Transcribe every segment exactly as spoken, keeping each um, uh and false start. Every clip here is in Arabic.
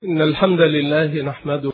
إن الحمد لله نحمده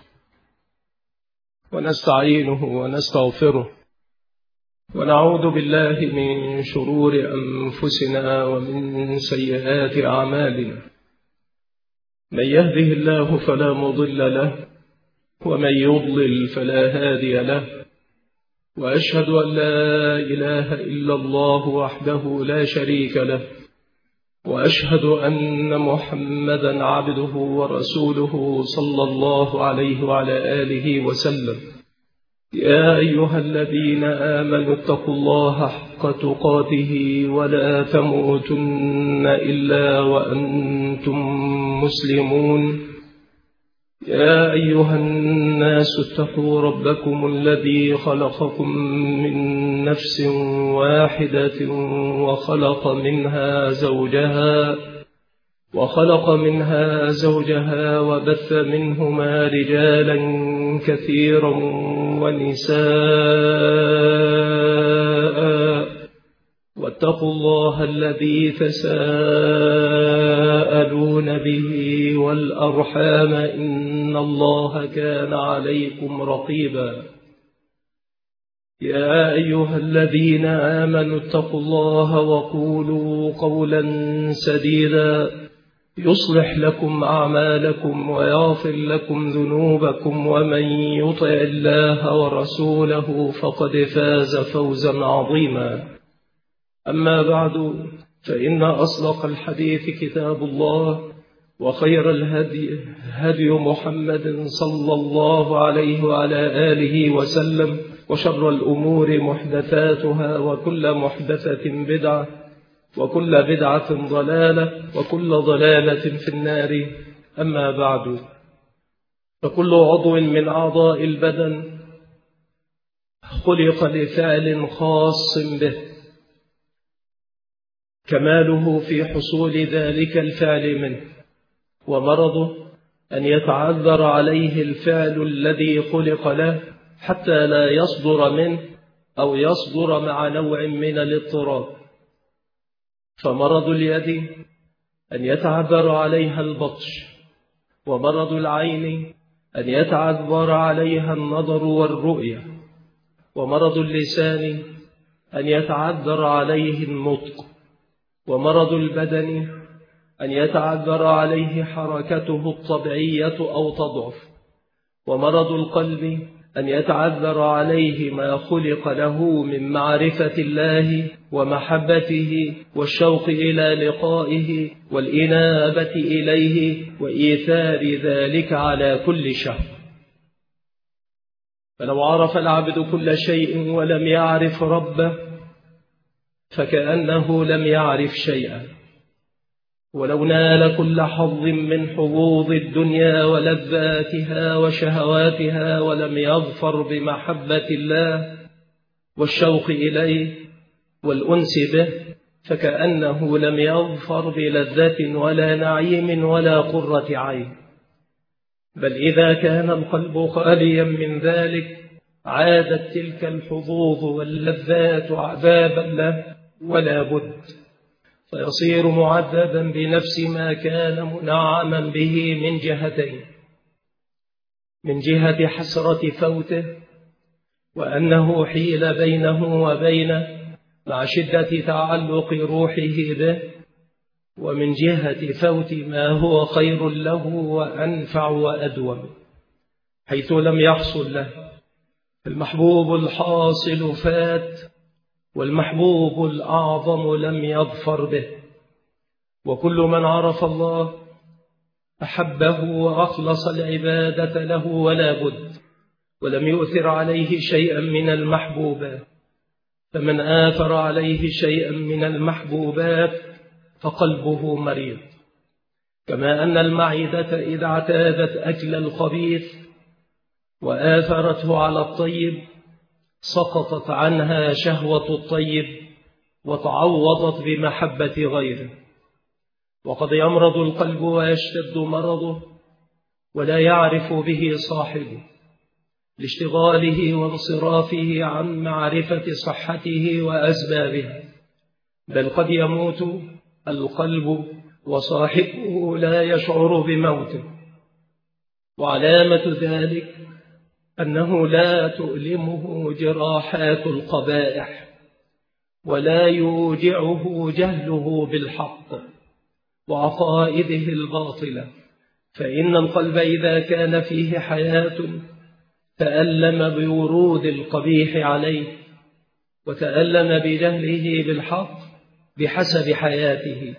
ونستعينه ونستغفره ونعوذ بالله من شرور أنفسنا ومن سيئات أعمالنا. من يهده الله فلا مضل له ومن يضلل فلا هادي له، وأشهد أن لا إله إلا الله وحده لا شريك له، وأشهد أن محمدا عبده ورسوله صلى الله عليه وعلى آله وسلم. يا أيها الذين آمنوا اتقوا الله حق تقاته ولا تموتن إلا وأنتم مسلمون. يا أيها الناس اتقوا ربكم الذي خلقكم من نفس واحدة وخلق منها زوجها وخلق منها زوجها وبث منهما رجالا كثيرا ونساء، واتقوا الله الذي تساءلون به والأرحام إن الله كان عليكم رقيبا. يا أيها الذين آمنوا اتقوا الله وقولوا قولا سديدا يصلح لكم أعمالكم ويغفر لكم ذنوبكم، ومن يطع الله ورسوله فقد فاز فوزا عظيما. أما بعد، فإن أصدق الحديث كتاب الله، وخير الهدي هدي محمد صلى الله عليه وعلى آله وسلم، وشر الأمور محدثاتها، وكل محدثة بدعة، وكل بدعة ضلالة، وكل ضلالة في النار. أما بعد، فكل عضو من أعضاء البدن خلق لفعل خاص به، كماله في حصول ذلك الفعل منه، ومرضه أن يتعذر عليه الفعل الذي خلق له حتى لا يصدر منه أو يصدر مع نوع من الاضطراب. فمرض اليد أن يتعذر عليها البطش، ومرض العين أن يتعذر عليها النظر والرؤية، ومرض اللسان أن يتعذر عليه النطق، ومرض البدن أن يتعذر عليه حركته الطبيعية أو تضعف، ومرض القلب أن يتعذر عليه ما خلق له من معرفة الله ومحبته والشوق إلى لقائه والإنابة إليه وإيثار ذلك على كل شيء. فلو عرف العبد كل شيء ولم يعرف ربه فكأنه لم يعرف شيئا، ولو نال كل حظ من حظوظ الدنيا ولذاتها وشهواتها ولم يظفر بمحبة الله والشوق إليه والأنس به فكأنه لم يظفر بلذة ولا نعيم ولا قرة عين. بل إذا كان القلب خاليا من ذلك عادت تلك الحظوظ واللذات عذابا له ولا بد، فيصير معذبا بنفس ما كان منعما به من جهتين: من جهة حسرة فوته وأنه حيل بينه وبينه مع شدة تعلق روحه به، ومن جهة فوت ما هو خير له وأنفع وأدوم حيث لم يحصل له. المحبوب الحاصل فات، والمحبوب الأعظم لم يظفر به. وكل من عرف الله أحبه وأخلص العبادة له ولا بد، ولم يؤثر عليه شيئا من المحبوبات. فمن آثر عليه شيئا من المحبوبات فقلبه مريض، كما أن المعدة إذا اعتادت أكل الخبيث وآثرته على الطيب سقطت عنها شهوة الطيب وتعوضت بمحبة غيره. وقد يمرض القلب ويشتد مرضه ولا يعرف به صاحبه لاشتغاله وانصرافه عن معرفة صحته وأسبابها، بل قد يموت القلب وصاحبه لا يشعر بموته، وعلامة ذلك أنه لا تؤلمه جراحات القبائح ولا يوجعه جهله بالحق وعقائده الباطلة، فإن القلب إذا كان فيه حياة تألم بورود القبيح عليه وتألم بجهله بالحق بحسب حياته.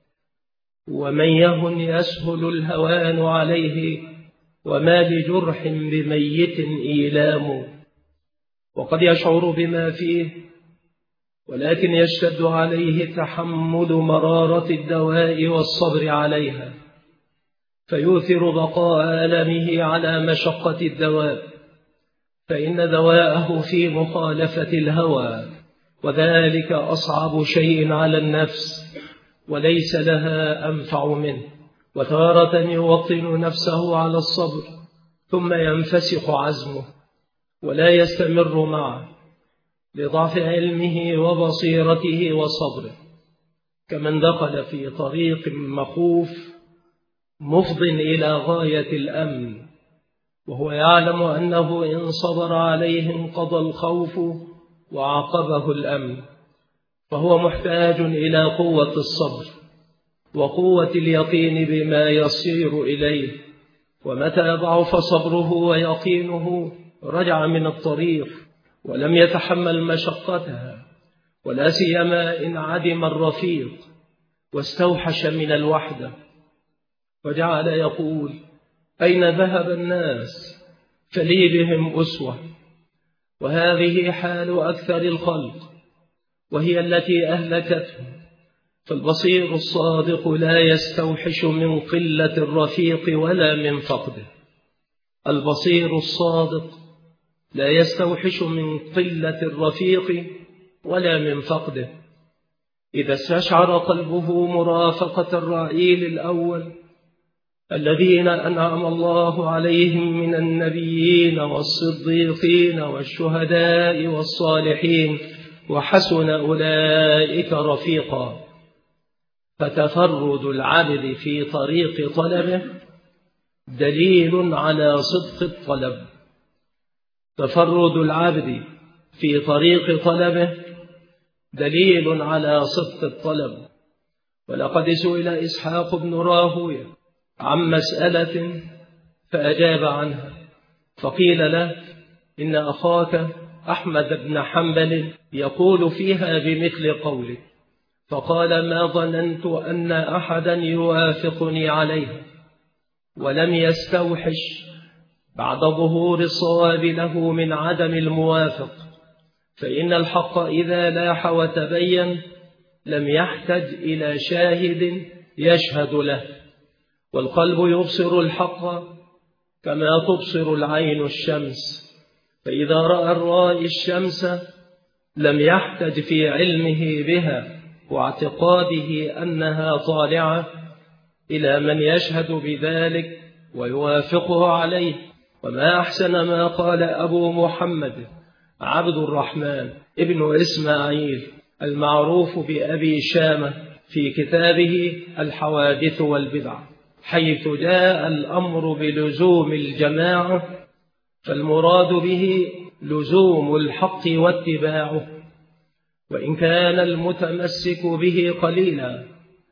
ومن يهن يسهل الهوان عليه، وما لجرح بميت إيلام. وقد يشعر بما فيه، ولكن يشتد عليه تحمل مرارة الدواء والصبر عليها، فيؤثر بقاء ألمه على مشقة الدواء، فإن دواءه في مخالفة الهوى، وذلك أصعب شيء على النفس وليس لها أنفع منه. وتارة يوطن نفسه على الصبر ثم ينفسخ عزمه ولا يستمر معه لضعف علمه وبصيرته وصبره، كمن دخل في طريق مخوف مفض إلى غاية الأمن، وهو يعلم أنه إن صبر عليه انقضى الخوف وعقبه الأمن، فهو محتاج إلى قوة الصبر وقوة اليقين بما يصير إليه. ومتى ضعف صبره ويقينه رجع من الطريق ولم يتحمل مشقتها، ولا سيما إن عدم الرفيق واستوحش من الوحدة، وجعل يقول: أين ذهب الناس فلي بهم أسوة. وهذه حال أكثر الخلق، وهي التي أهلكته. فالبصير الصادق لا يستوحش من قلة الرفيق ولا من فقده. البصير الصادق لا يستوحش من قلة الرفيق ولا من فقده. إذا استشعر قلبه مرافقة الرعيل الأول الذين أنعم الله عليهم من النبيين والصديقين والشهداء والصالحين وحسن أولئك رفيقا، فتفرد العبد في طريق طلبه دليل على صدق الطلب. تفرد العبد في طريق طلبه دليل على صدق الطلب. ولقد سئل إسحاق بن راهويه عن مسألة فأجاب عنها، فقيل له: إن أخاك أحمد بن حنبل يقول فيها بمثل قولك. فقال: ما ظننت أن أحدا يوافقني عليها، ولم يستوحش بعد ظهور الصواب له من عدم الموافق، فإن الحق إذا لاح وتبين لم يحتج إلى شاهد يشهد له، والقلب يبصر الحق كما تبصر العين الشمس، فإذا رأى الرائي الشمس لم يحتج في علمه بها واعتقاده أنها طالعة إلى من يشهد بذلك ويوافقه عليه. وما أحسن ما قال أبو محمد عبد الرحمن ابن إسماعيل المعروف بأبي شامة في كتابه الحوادث والبدع، حيث جاء الأمر بلزوم الجماعة، فالمراد به لزوم الحق واتباعه، وإن كان المتمسك به قليلا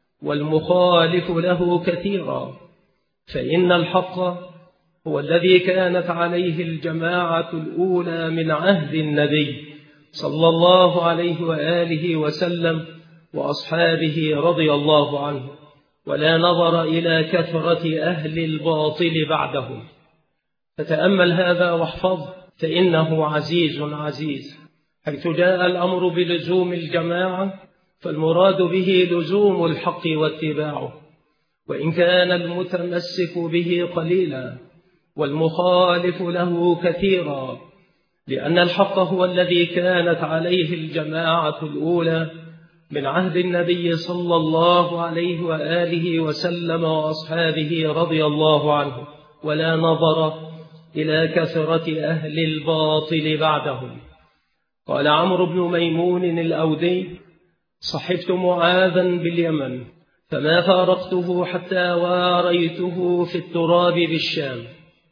والمخالف له كثيرا، فإن الحق هو الذي كانت عليه الجماعة الأولى من عهد النبي صلى الله عليه وآله وسلم وأصحابه رضي الله عنه، ولا نظر إلى كثرة أهل الباطل بعدهم. فتأمل هذا واحفظ، فإنه عزيز عزيز. حيث جاء الأمر بلزوم الجماعة فالمراد به لزوم الحق واتباعه، وإن كان المتمسك به قليلا والمخالف له كثيرا، لأن الحق هو الذي كانت عليه الجماعة الأولى من عهد النبي صلى الله عليه وآله وسلم وأصحابه رضي الله عنه، ولا نظر إلى كثرة أهل الباطل بعدهم. قال عمرو بن ميمون الأودي: صحبت معاذا باليمن فما فارقته حتى واريته في التراب بالشام،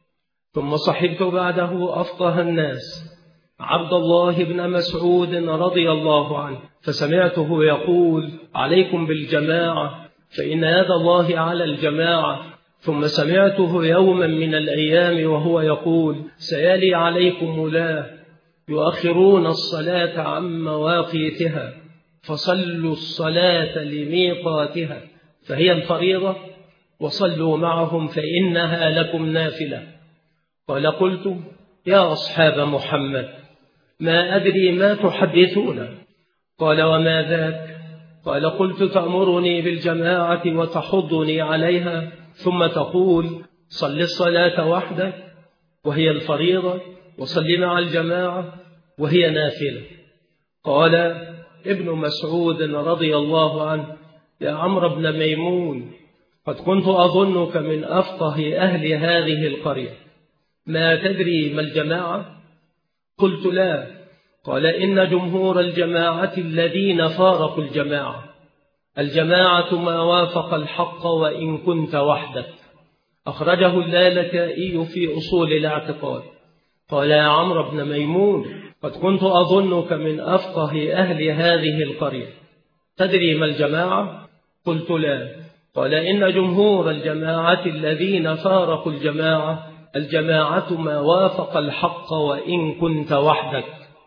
ثم صحبت بعده أفقه الناس عبد الله بن مسعود رضي الله عنه، فسمعته يقول: عليكم بالجماعة فإن يد الله على الجماعة. ثم سمعته يوما من الأيام وهو يقول: سيلي عليكم ولاة يؤخرون الصلاة عن مواقيتها فصلوا الصلاة لميقاتها فهي الفريضة وصلوا معهم فإنها لكم نافلة. قال: قلت: يا أصحاب محمد ما أدري ما تحدثون. قال: وما ذاك؟ قال: قلت: تأمرني بالجماعة وتحضني عليها ثم تقول: صل الصلاة وحدك وهي الفريضة وصل مع الجماعة وهي نافلة. قال ابن مسعود رضي الله عنه: يا عمرو بن ميمون، قد كنت أظنك من أفقه أهل هذه القرية، ما تدري ما الجماعة؟ قلت: لا. قال: إن جمهور الجماعة الذين فارقوا الجماعة. الجماعة ما وافق الحق وإن كنت وحدك. أخرجه اللالكائي في أصول الاعتقاد. قال: يا عمرو بن ميمون، قد كنت أظنك من أفقه أهل هذه القرية، تدري ما الجماعة؟ قلت: لا. قال: إن جمهور الجماعة الذين فارقوا الجماعة. الجماعة ما وافق الحق وإن كنت وحدك.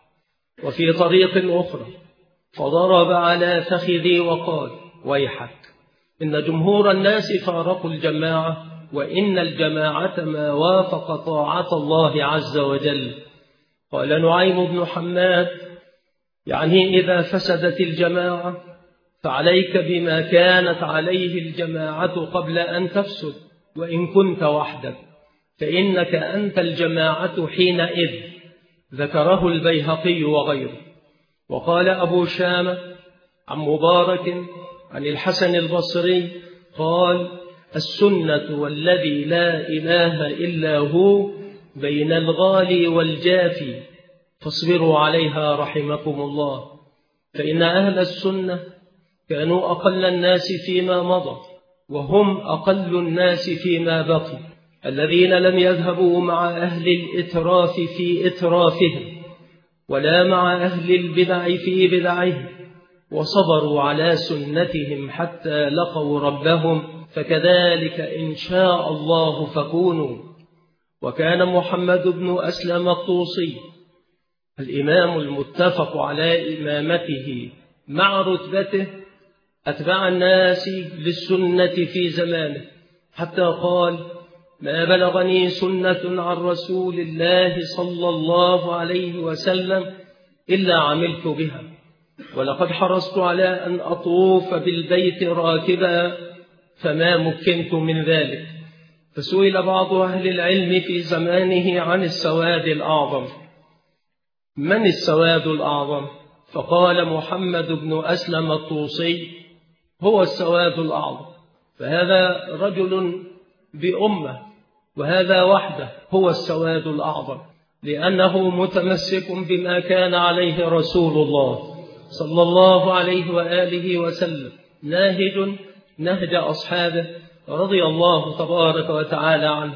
وفي طريق أخرى: فضرب على فخذي وقال: ويحك، إن جمهور الناس فارقوا الجماعة وإن الجماعة ما وافق طاعة الله عز وجل. قال نعيم بن حماد: يعني إذا فسدت الجماعة فعليك بما كانت عليه الجماعة قبل أن تفسد وإن كنت وحدك، فإنك أنت الجماعة حينئذ. ذكره البيهقي وغيره. وقال أبو شامة عن مبارك عن الحسن البصري قال: السنة والذي لا إله إلا هو بين الغالي والجافي فاصبروا عليها رحمكم الله. فإن أهل السنة كانوا أقل الناس فيما مضى وهم أقل الناس فيما بقي، الذين لم يذهبوا مع أهل الإتراف في إترافهم ولا مع أهل البدع في بدعهم، وصبروا على سنتهم حتى لقوا ربهم، فكذلك إن شاء الله فكونوا. وكان محمد بن أسلم الطوسي الإمام المتفق على إمامته مع رتبته أتبع الناس للسنة في زمانه، حتى قال: ما بلغني سنة عن رسول الله صلى الله عليه وسلم إلا عملت بها، ولقد حرصت على أن أطوف بالبيت راكبا فما مكنت من ذلك. فسئل بعض أهل العلم في زمانه عن السواد الأعظم: من السواد الأعظم؟ فقال محمد بن أسلم الطوسي: هو السواد الأعظم. فهذا رجل بأمة، وهذا وحده هو السواد الأعظم، لأنه متمسك بما كان عليه رسول الله صلى الله عليه وآله وسلم، ناهج نهج أصحابه رضي الله تبارك وتعالى عنه.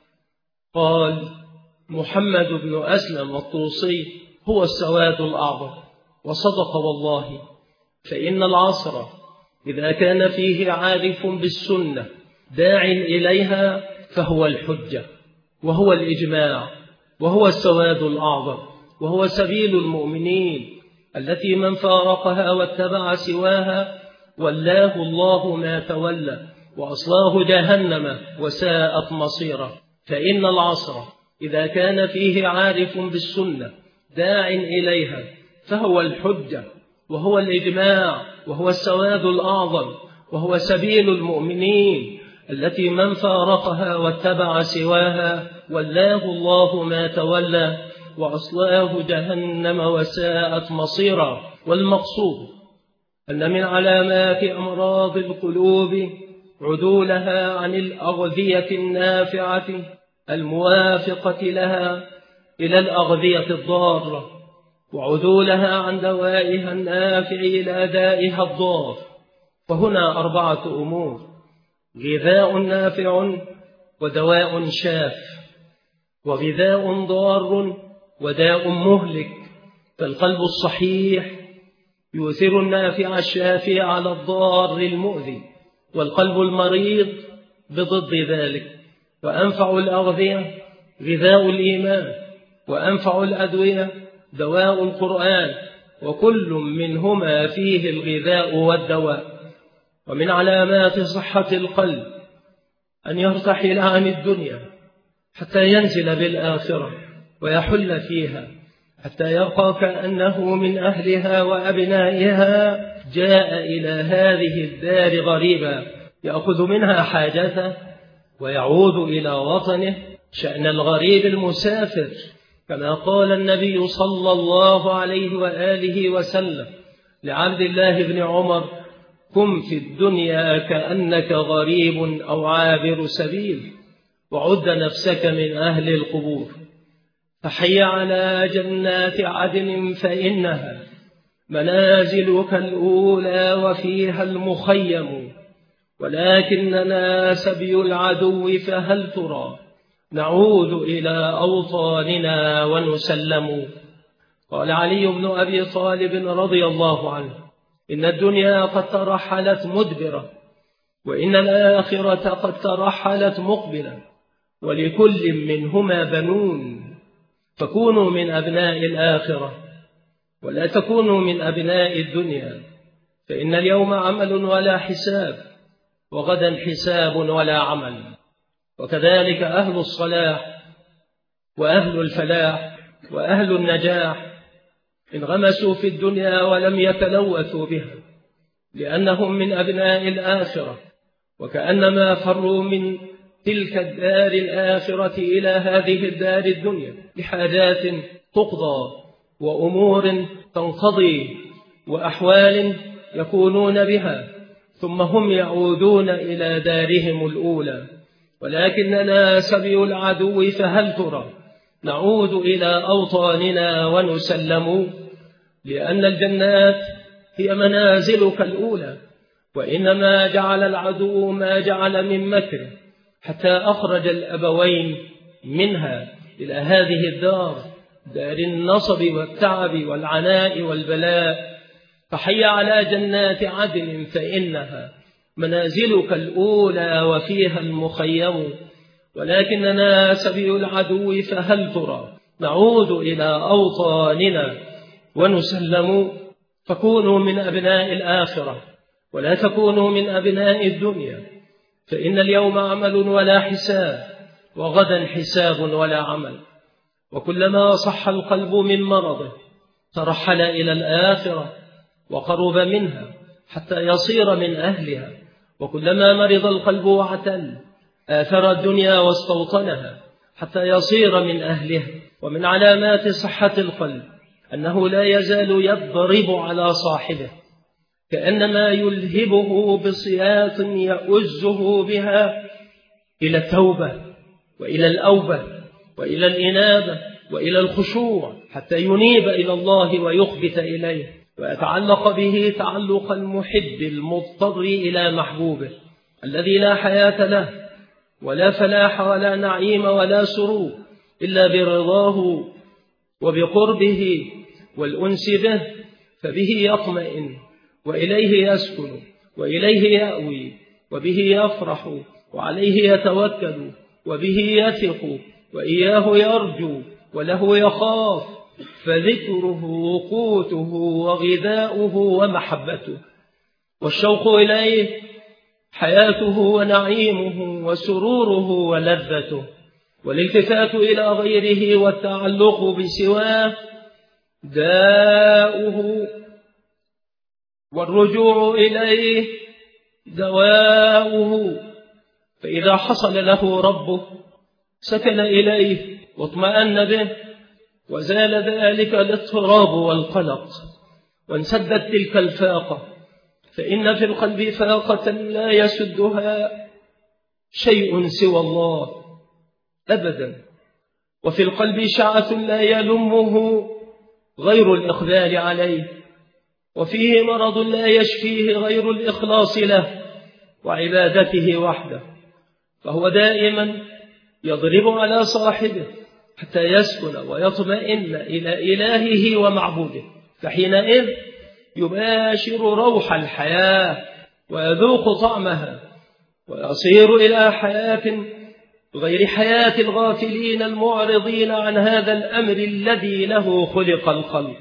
قال محمد بن أسلم الطوسي: هو السواد الأعظم. وصدق والله، فإن العصر إذا كان فيه عارف بالسنة داع إليها فهو الحجة، وهو الإجماع، وهو السواد الأعظم، وهو سبيل المؤمنين التي من فارقها واتبع سواها ولاه الله ما تولى وأصلاه جهنم وساءت مصيره. فإن العصر إذا كان فيه عارف بالسنة داع إليها فهو الحجة، وهو الإجماع، وهو السواد الأعظم، وهو سبيل المؤمنين التي من فارقها واتبع سواها ولاه الله ما تولى وأصلاه جهنم وساءت مصيرا. والمقصود أن من علامات أمراض القلوب عدولها عن الأغذية النافعة الموافقة لها إلى الأغذية الضارة، وعدولها عن دوائها النافع إلى دائها الضار. فهنا أربعة أمور: غذاء نافع ودواء شاف. وغذاء ضار وداء مهلك. فالقلب الصحيح يؤثر النافع الشافي على الضار المؤذي، والقلب المريض بضد ذلك. وأنفع الأغذية غذاء الإيمان، وأنفع الأدوية دواء القرآن، وكل منهما فيه الغذاء والدواء. ومن علامات صحة القلب أن يرتحل عن الدنيا حتى ينزل بالآخرة ويحل فيها، حتى يبقى كأنه من أهلها وأبنائها جاء إلى هذه الدار غريبا، يأخذ منها حاجته ويعود إلى وطنه، شأن الغريب المسافر، كما قال النبي صلى الله عليه وآله وسلم لعبد الله بن عمر: كن في الدنيا كأنك غريب أو عابر سبيل، وعد نفسك من أهل القبور. فحي على جنات عدن فإنها منازلك الأولى وفيها المخيم، ولكننا سبي العدو فهل ترى نعود إلى أوطاننا ونسلم. قال علي بن أبي طالب رضي الله عنه: إن الدنيا قد ترحلت مدبرة، وإن الآخرة قد ترحلت مقبلة، ولكل منهما بنون، فكونوا من أبناء الآخرة ولا تكونوا من أبناء الدنيا، فإن اليوم عمل ولا حساب، وغدا حساب ولا عمل. وكذلك أهل الصلاح وأهل الفلاح وأهل النجاح انغمسوا في الدنيا ولم يتلوثوا بها، لأنهم من أبناء الآخرة، وكأنما فروا من تلك الدار الآخرة إلى هذه الدار الدنيا لحاجات تقضى وأمور تنقضي وأحوال يكونون بها، ثم هم يعودون إلى دارهم الأولى. ولكننا سبي العدو فهل ترى نعود إلى أوطاننا ونسلم، لأن الجنات هي منازلك الأولى، وإنما جعل العدو ما جعل من مكره حتى أخرج الأبوين منها إلى هذه الدار، دار النصب والتعب والعناء والبلاء. فحي على جنات عدن فإنها منازلك الأولى وفيها المخيم، ولكننا سبي العدو فهل ترى نعود إلى أوطاننا ونسلم. فكونوا من أبناء الآخرة ولا تكونوا من أبناء الدنيا، فإن اليوم عمل ولا حساب، وغدا حساب ولا عمل. وكلما صح القلب من مرضه ترحل إلى الآخرة وقرب منها حتى يصير من أهلها، وكلما مرض القلب واعتل آثر الدنيا واستوطنها حتى يصير من أهلها. ومن علامات صحة القلب أنه لا يزال يضرب على صاحبه، كأنما يلهبه بصياط يؤزه بها إلى التوبة وإلى الأوبة وإلى الإنابة وإلى الخشوع، حتى ينيب إلى الله ويخبت إليه ويتعلق به تعلق المحب المضطر إلى محبوبه، الذي لا حياة له ولا فلاح ولا نعيم ولا سرور إلا برضاه وبقربه والأنس به، فبه يطمئن وإليه يسكن وإليه يأوي وبه يفرح وعليه يتوكل وبه يثق وإياه يرجو وله يخاف، فذكره قوته وغذاؤه ومحبته، والشوق إليه حياته ونعيمه وسروره ولذته، والالتفات إلى غيره والتعلق بسواه داؤه، والرجوع إليه دواؤه. فإذا حصل له ربه سكن إليه واطمأن به، وزال ذلك الاضطراب والقلق، وانسدت تلك الفاقة. فإن في القلب فاقة لا يسدها شيء سوى الله أبدا، وفي القلب شعث لا يلمه غير الإقبال عليه، وفيه مرض لا يشفيه غير الإخلاص له وعبادته وحده، فهو دائما يضرب على صاحبه حتى يسكن ويطمئن إلى إلهه ومعبوده، فحينئذ يباشر روح الحياة ويذوق طعمها ويصير إلى حياة غير حياة الغافلين المعرضين عن هذا الأمر الذي له خلق الخلق،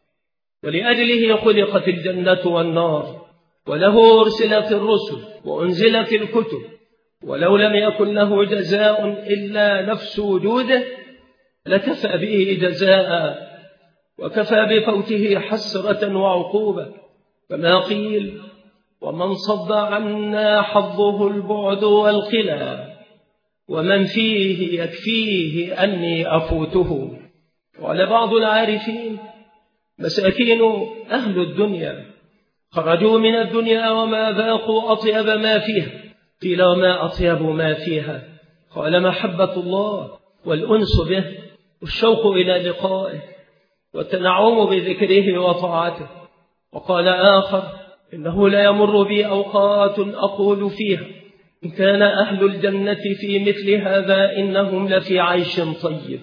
ولأجله خلقت الجنة والنار، وله أرسلت الرسل وأنزلت الكتب، ولو لم يكن له جزاء إلا نفس وجوده لكفى به جزاء، وكفى بفوته حسرة وعقوبة، كما قيل: ومن صد عنا حظه البعد والخلا، ومن فيه يكفيه أني أفوته. وعلى بعض العارفين: مساكين أهل الدنيا خرجوا من الدنيا وما ذاقوا أطيب ما فيها. قيل: وما أطيب ما فيها؟ قال: محبة الله والأنس به والشوق إلى لقائه والتنعم بذكره وطاعته. وقال آخر: إنه لا يمر بي أوقات أقول فيها إن كان أهل الجنة في مثل هذا إنهم لفي عيش طيب.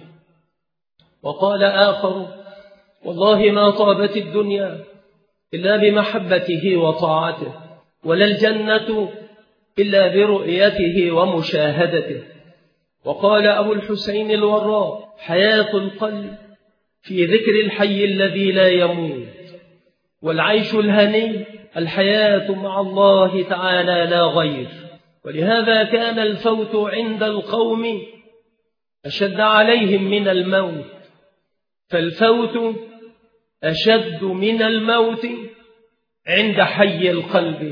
وقال آخر: والله ما طابت الدنيا إلا بمحبته وطاعته، ولا الجنة إلا برؤيته ومشاهدته. وقال أبو الحسين الوراء: حياة القلب في ذكر الحي الذي لا يموت، والعيش الهني الحياة مع الله تعالى لا غير. ولهذا كان الفوت عند القوم أشد عليهم من الموت، فالفوت أشد من الموت عند حي القلب،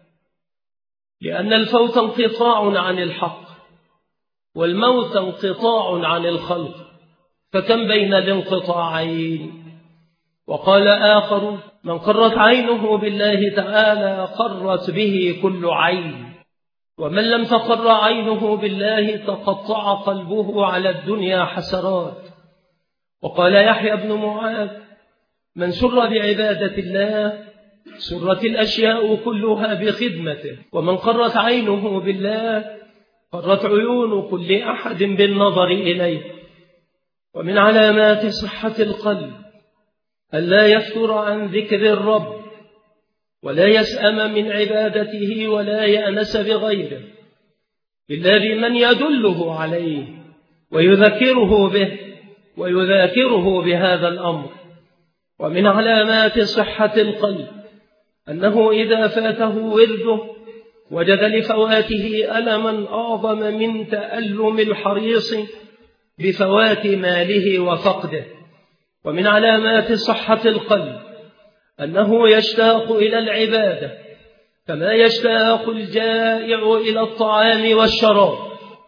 لأن الفوت انقطاع عن الحق، والموت انقطاع عن الخلق، فكم بين الانقطاعين. وقال آخر: من قرت عينه بالله تعالى قرت به كل عين، ومن لم تقر عينه بالله تقطع قلبه على الدنيا حسرات. وقال يحيى بن معاذ: من سر بعبادة الله سرت الأشياء كلها بخدمته، ومن قرت عينه بالله قرت عيون كل أحد بالنظر إليه. ومن علامات صحة القلب ألا يفتر عن ذكر الرب، ولا يسأم من عبادته، ولا يأنس بغيره إلا بمن يدله عليه ويذكره به ويذاكره بهذا الأمر. ومن علامات صحة القلب أنه إذا فاته ورده وجد لفواته ألما أعظم من تألم الحريص بفوات ماله وفقده. ومن علامات صحة القلب أنه يشتاق إلى العبادة كما يشتاق الجائع إلى الطعام والشراب،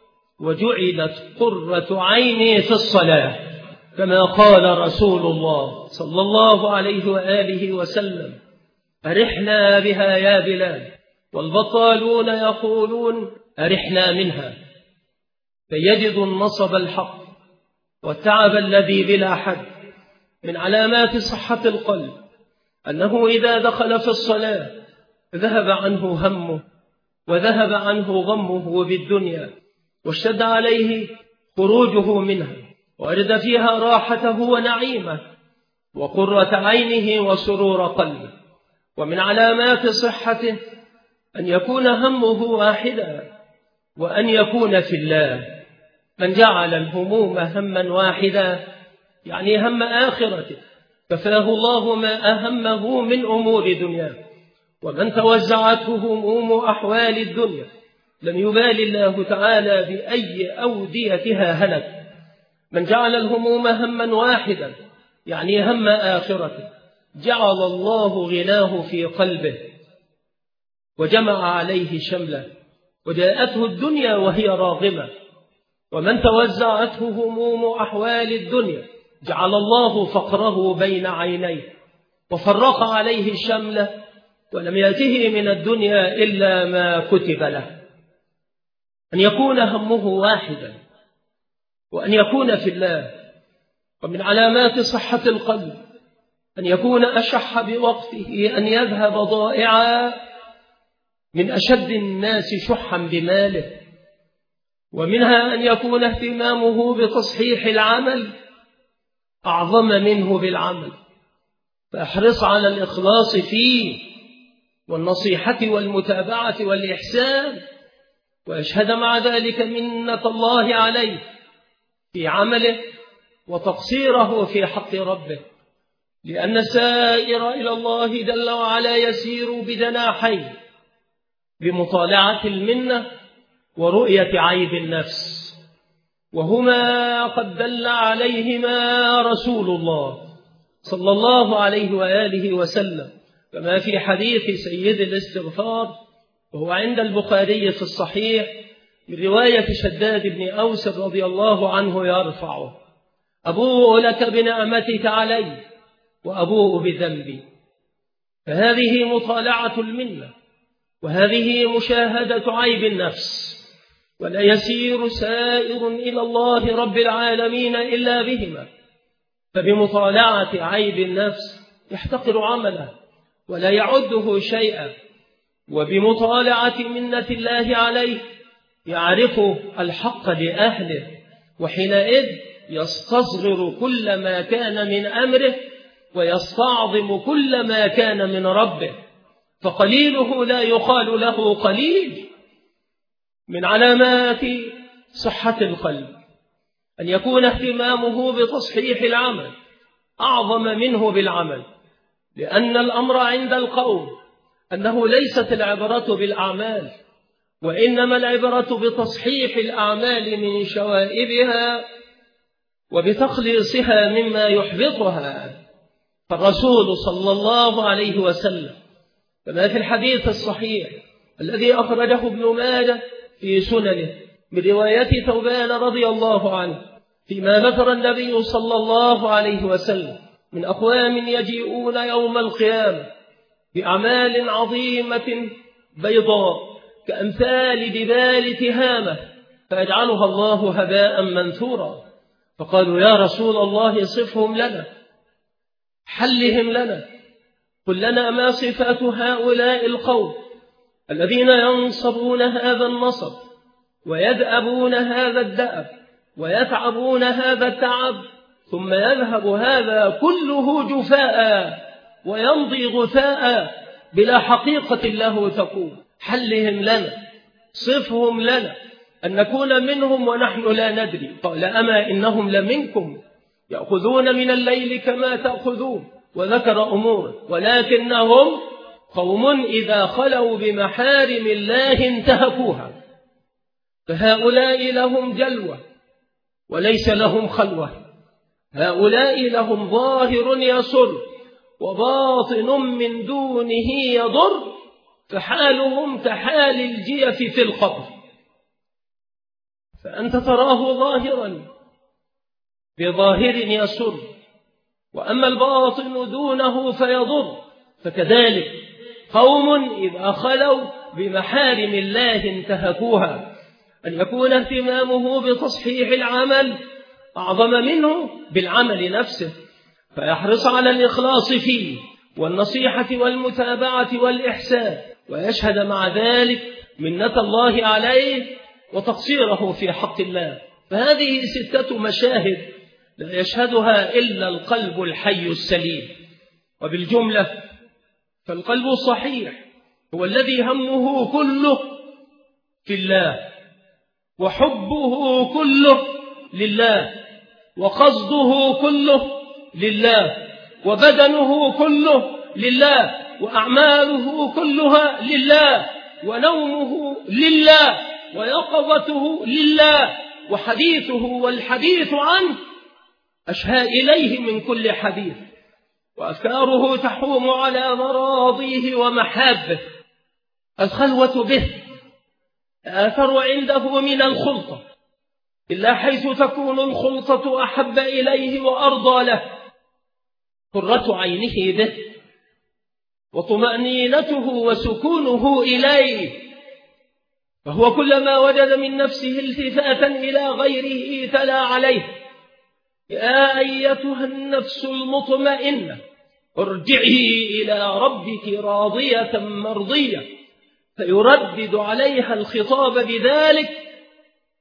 وجعلت قرة عيني في الصلاة، كما قال رسول الله صلى الله عليه وآله وسلم: أرحنا بها يا بلال. والبطالون يقولون: أرحنا منها، فيجدوا النصب الحق والتعب الذي بلا حد. من علامات صحة القلب أنه إذا دخل في الصلاة ذهب عنه همه وذهب عنه غمه بالدنيا، واشتد عليه خروجه منها، وأجد فيها راحته ونعيمه وقرة عينه وسرور قلبه. ومن علامات صحته أن يكون همه واحدا وأن يكون في الله. من جعل الهموم هما واحدا يعني هم آخرته كفاه الله ما أهمه من أمور دنياه. ومن توزعته هموم أحوال الدنيا لم يبال الله تعالى بأي أوديتها هلك. من جعل الهموم هما واحدا يعني هم آخرته جعل الله غناه في قلبه وجمع عليه شمله، وجاءته الدنيا وهي راغمة. ومن توزعته هموم أحوال الدنيا جعل الله فقره بين عينيه وفرق عليه شمله، ولم يأته من الدنيا إلا ما كتب له. أن يكون همه واحدا وأن يكون في الله. ومن علامات صحة القلب أن يكون أشح بوقته، أن يذهب ضائعا من أشد الناس شحا بماله. ومنها أن يكون اهتمامه بتصحيح العمل أعظم منه بالعمل، فاحرص على الإخلاص فيه والنصيحة والمتابعة والإحسان، ويشهد مع ذلك منة الله عليه في عمله وتقصيره في حق ربه، لأن السائر إلى الله جل وعلا يسير بجناحين: بمطالعة المنة ورؤية عيب النفس، وهما قد دل عليهما رسول الله صلى الله عليه وآله وسلم، كما في حديث سيد الاستغفار وهو عند البخاري في الصحيح من رواية شداد بن أوس رضي الله عنه يرفعه: أبوء لك بنعمتك علي وأبوء بذنبي. فهذه مطالعة المنة، وهذه مشاهدة عيب النفس، ولا يسير سائر إلى الله رب العالمين إلا بهما. فبمطالعة عيب النفس يحتقر عمله ولا يعده شيئا، وبمطالعة منة الله عليه يعرف الحق لأهله، وحينئذ يستصغر كل ما كان من أمره ويستعظم كل ما كان من ربه، فقليله لا يقال له قليل. من علامات صحة القلب أن يكون اهتمامه بتصحيح العمل أعظم منه بالعمل، لأن الأمر عند القوم أنه ليست العبرة بالأعمال، وإنما العبرة بتصحيح الأعمال من شوائبها وبتخليصها مما يحبطها. فالرسول صلى الله عليه وسلم كما في الحديث الصحيح الذي أخرجه ابن ماجه في سننه من رواية ثوبان رضي الله عنه، فيما ذكر النبي صلى الله عليه وسلم من أقوام يجيئون يوم القيامة بأعمال عظيمة بيضاء كأمثال جبال تهامة فيجعلها الله هباء منثورا. فقالوا: يا رسول الله صفهم لنا، حلهم لنا، قل لنا ما صفات هؤلاء القوم الذين ينصبون هذا النصب ويدأبون هذا الدأب ويتعبون هذا التعب، ثم يذهب هذا كله جفاء ويمضي غثاء بلا حقيقة له تكون. حلهم لنا، صفهم لنا، أن نكون منهم ونحن لا ندري. قال: أما إنهم لمنكم يأخذون من الليل كما تأخذون، وذكر أمور، ولكنهم قوم إذا خلوا بمحارم الله انتهكوها. فهؤلاء لهم جلوة وليس لهم خلوة، هؤلاء لهم ظاهر يسر وباطن من دونه يضر، فحالهم كحال الجيف في القبر. فأنت تراه ظاهرا بظاهر يسر، وأما الباطن دونه فيضر. فكذلك قوم إذا خلوا بمحارم الله انتهكوها. أن يكون اهتمامه بتصحيح العمل أعظم منه بالعمل نفسه، فيحرص على الإخلاص فيه والنصيحة والمتابعة والإحسان، ويشهد مع ذلك منة الله عليه وتقصيره في حق الله. فهذه ستة مشاهد لا يشهدها إلا القلب الحي السليم. وبالجملة فالقلب الصحيح هو الذي همه كله في الله، وحبه كله لله، وقصده كله لله، وبدنه كله لله، وأعماله كلها لله، ونومه لله، ويقظته لله، وحديثه والحديث عنه أشهى إليه من كل حديث، وأفكاره تحوم على مراضيه ومحابه. الخلوة به آثر عنده من الخلطة، إلا حيث تكون الخلطة أحب إليه وأرضى له، قرة عينه به وطمأنينته وسكونه إليه. فهو كلما وجد من نفسه التفاتا إلى غيره تلا عليه: يا أيتها النفس المطمئنة ارجعي إلى ربك راضية مرضية، فيردد عليها الخطاب بذلك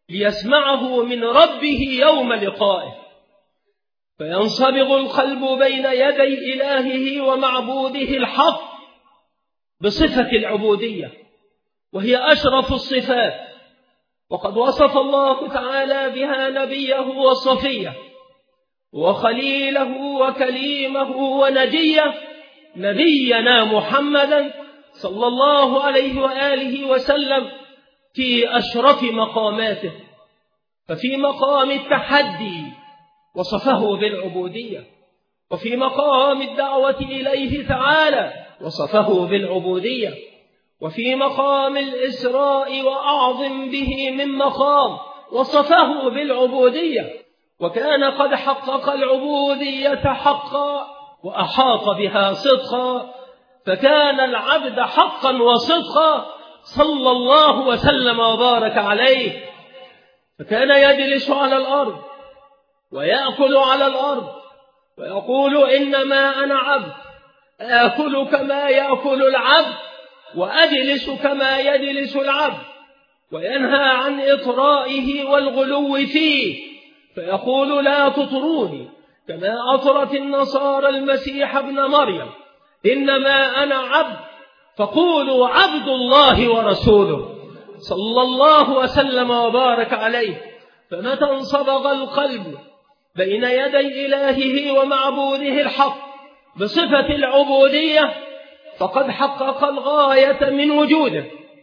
ليسمعه من ربه يوم لقائه، فينصبغ القلب بين يدي إلهه ومعبوده الحق بصفة العبودية، وهي أشرف الصفات، وقد وصف الله تعالى بها نبيه وصفيه وخليله وكليمه ونجيه نبينا محمدا صلى الله عليه وآله وسلم في أشرف مقاماته. ففي مقام التحدي وصفه بالعبودية، وفي مقام الدعوة إليه تعالى وصفه بالعبودية، وفي مقام الإسراء وأعظم به من مقام وصفه بالعبودية، وكان قد حقق العبودية حقا وأحاط بها صدقا، فكان العبد حقا وصدقا صلى الله وسلم وبارك عليه. فكان يجلس على الأرض ويأكل على الأرض ويقول إنما أنا عبد، آكل كما يأكل العبد وأجلس كما يجلس العبد، وينهى عن إطرائه والغلو فيه، فيقول لا تطروني كما أطرت النصارى المسيح ابن مريم، إنما أنا عبد فقولوا عبد الله ورسوله صلى الله وسلم وبارك عليه. فمتى انصبغ القلب بين يدي إلهه ومعبوده الحق بصفة العبودية فقد حقق الغاية من وجوده،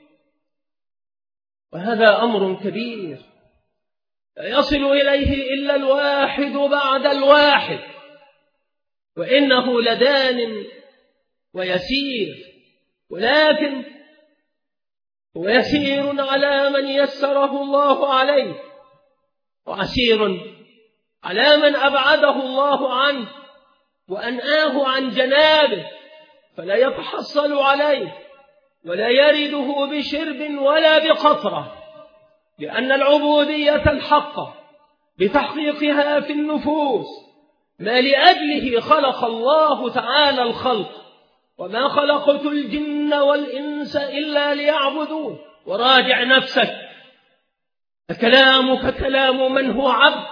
وهذا أمر كبير لا يصل إليه إلا الواحد بعد الواحد، وإنه لدان ويسير، ولكن هو يسير على من يسره الله عليه، وعسير على من أبعده الله عنه وأنآه عن جنابه، فلا يتحصل عليه ولا يرده بشرب ولا بقطرة، لأن العبودية الحقة بتحقيقها في النفوس ما لأجله خلق الله تعالى الخلق، وما خلقت الجن والإنس إلا ليعبدون. وراجع نفسك، أكلامك كلام من هو عبد؟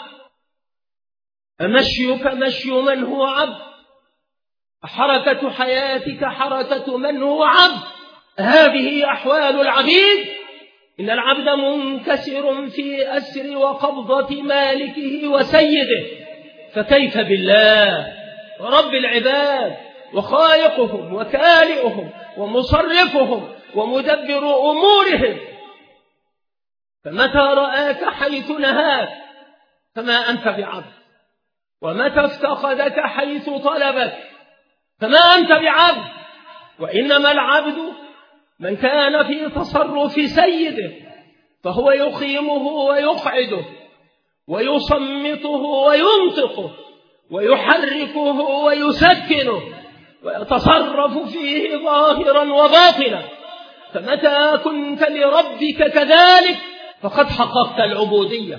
أمشيك مشي من هو عبد؟ حركة حياتك حركة من هو عبد؟ هذه أحوال العبيد. إن العبد منكسر في أسر وقبضة مالكه وسيده، فكيف بالله ورب العباد وخالقهم وكالئهم ومصرفهم ومدبر أمورهم؟ فمتى رآك حيث نهاك فما أنت بعبد، ومتى افتقدك حيث طلبك فما أنت بعبد. وإنما العبد من كان في تصرف سيده، فهو يقيمه ويقعده ويصمته وينطقه ويحركه ويسكنه ويتصرف فيه ظاهرا وباطنا. فمتى كنت لربك كذلك فقد حققت العبودية.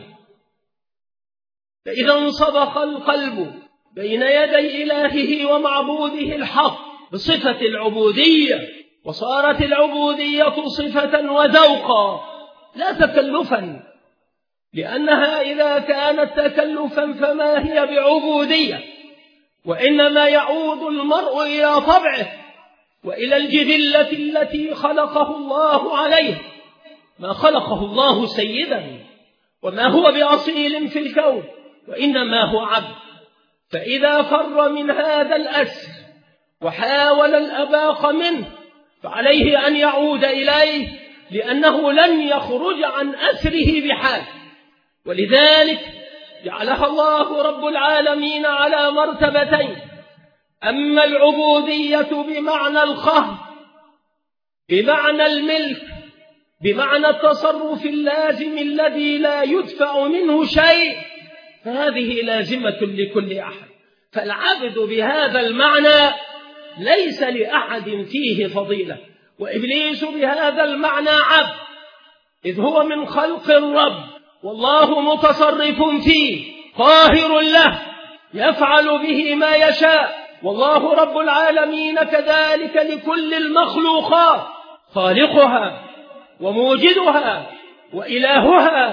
فإذا انصبغ القلب بين يدي إلهه ومعبوده الحق بصفة العبودية، وصارت العبودية صفة وذوقا لا تكلفا، لأنها إذا كانت تكلفا فما هي بعبودية، وإنما يعود المرء إلى طبعه وإلى الجبلة التي خلقه الله عليه. ما خلقه الله سيدا وما هو بأصيل في الكون، وإنما هو عبد. فإذا فر من هذا الأسر وحاول الأباق منه فعليه أن يعود إليه، لأنه لن يخرج عن أسره بحال. ولذلك جعلها الله رب العالمين على مرتبتين: أما العبودية بمعنى القهر، بمعنى الملك، بمعنى التصرف اللازم الذي لا يدفع منه شيء، فهذه لازمة لكل أحد. فالعبد بهذا المعنى ليس لأحد فيه فضيلة، وإبليس بهذا المعنى عبد، إذ هو من خلق الرب والله متصرف فيه قاهر له يفعل به ما يشاء. والله رب العالمين كذلك لكل المخلوقات خالقها وموجدها وإلهها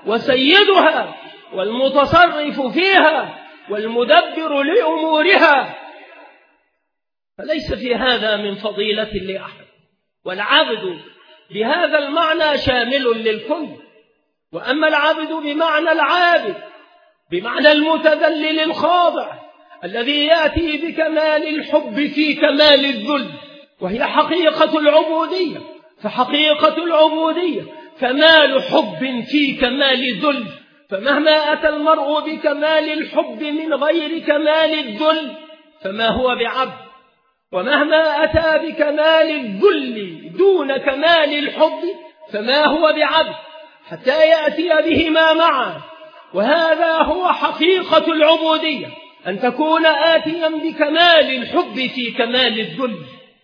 وسيدها والمتصرف فيها والمدبر لأمورها، فليس في هذا من فضيلة لأحد. والعبد بهذا المعنى شامل للكل. وأما العبد بمعنى العابد، بمعنى المتذلل الخاضع الذي يأتي بكمال الحب في كمال الذل، وهي حقيقة العبودية، فحقيقة العبودية كمال حب في كمال ذل. فمهما أتى المرء بكمال الحب من غير كمال الذل فما هو بعبد، ومهما أتى بكمال الذل دون كمال الحب فما هو بعبد، حتى يأتي بهما معا. وهذا هو حقيقة العبودية، أن تكون آتيا بكمال الحب في كمال الذل.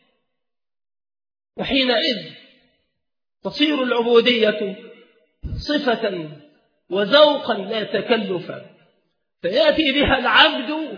وحينئذ تصير العبودية صفة وذوقا لا تكلفا، فيأتي بها العبد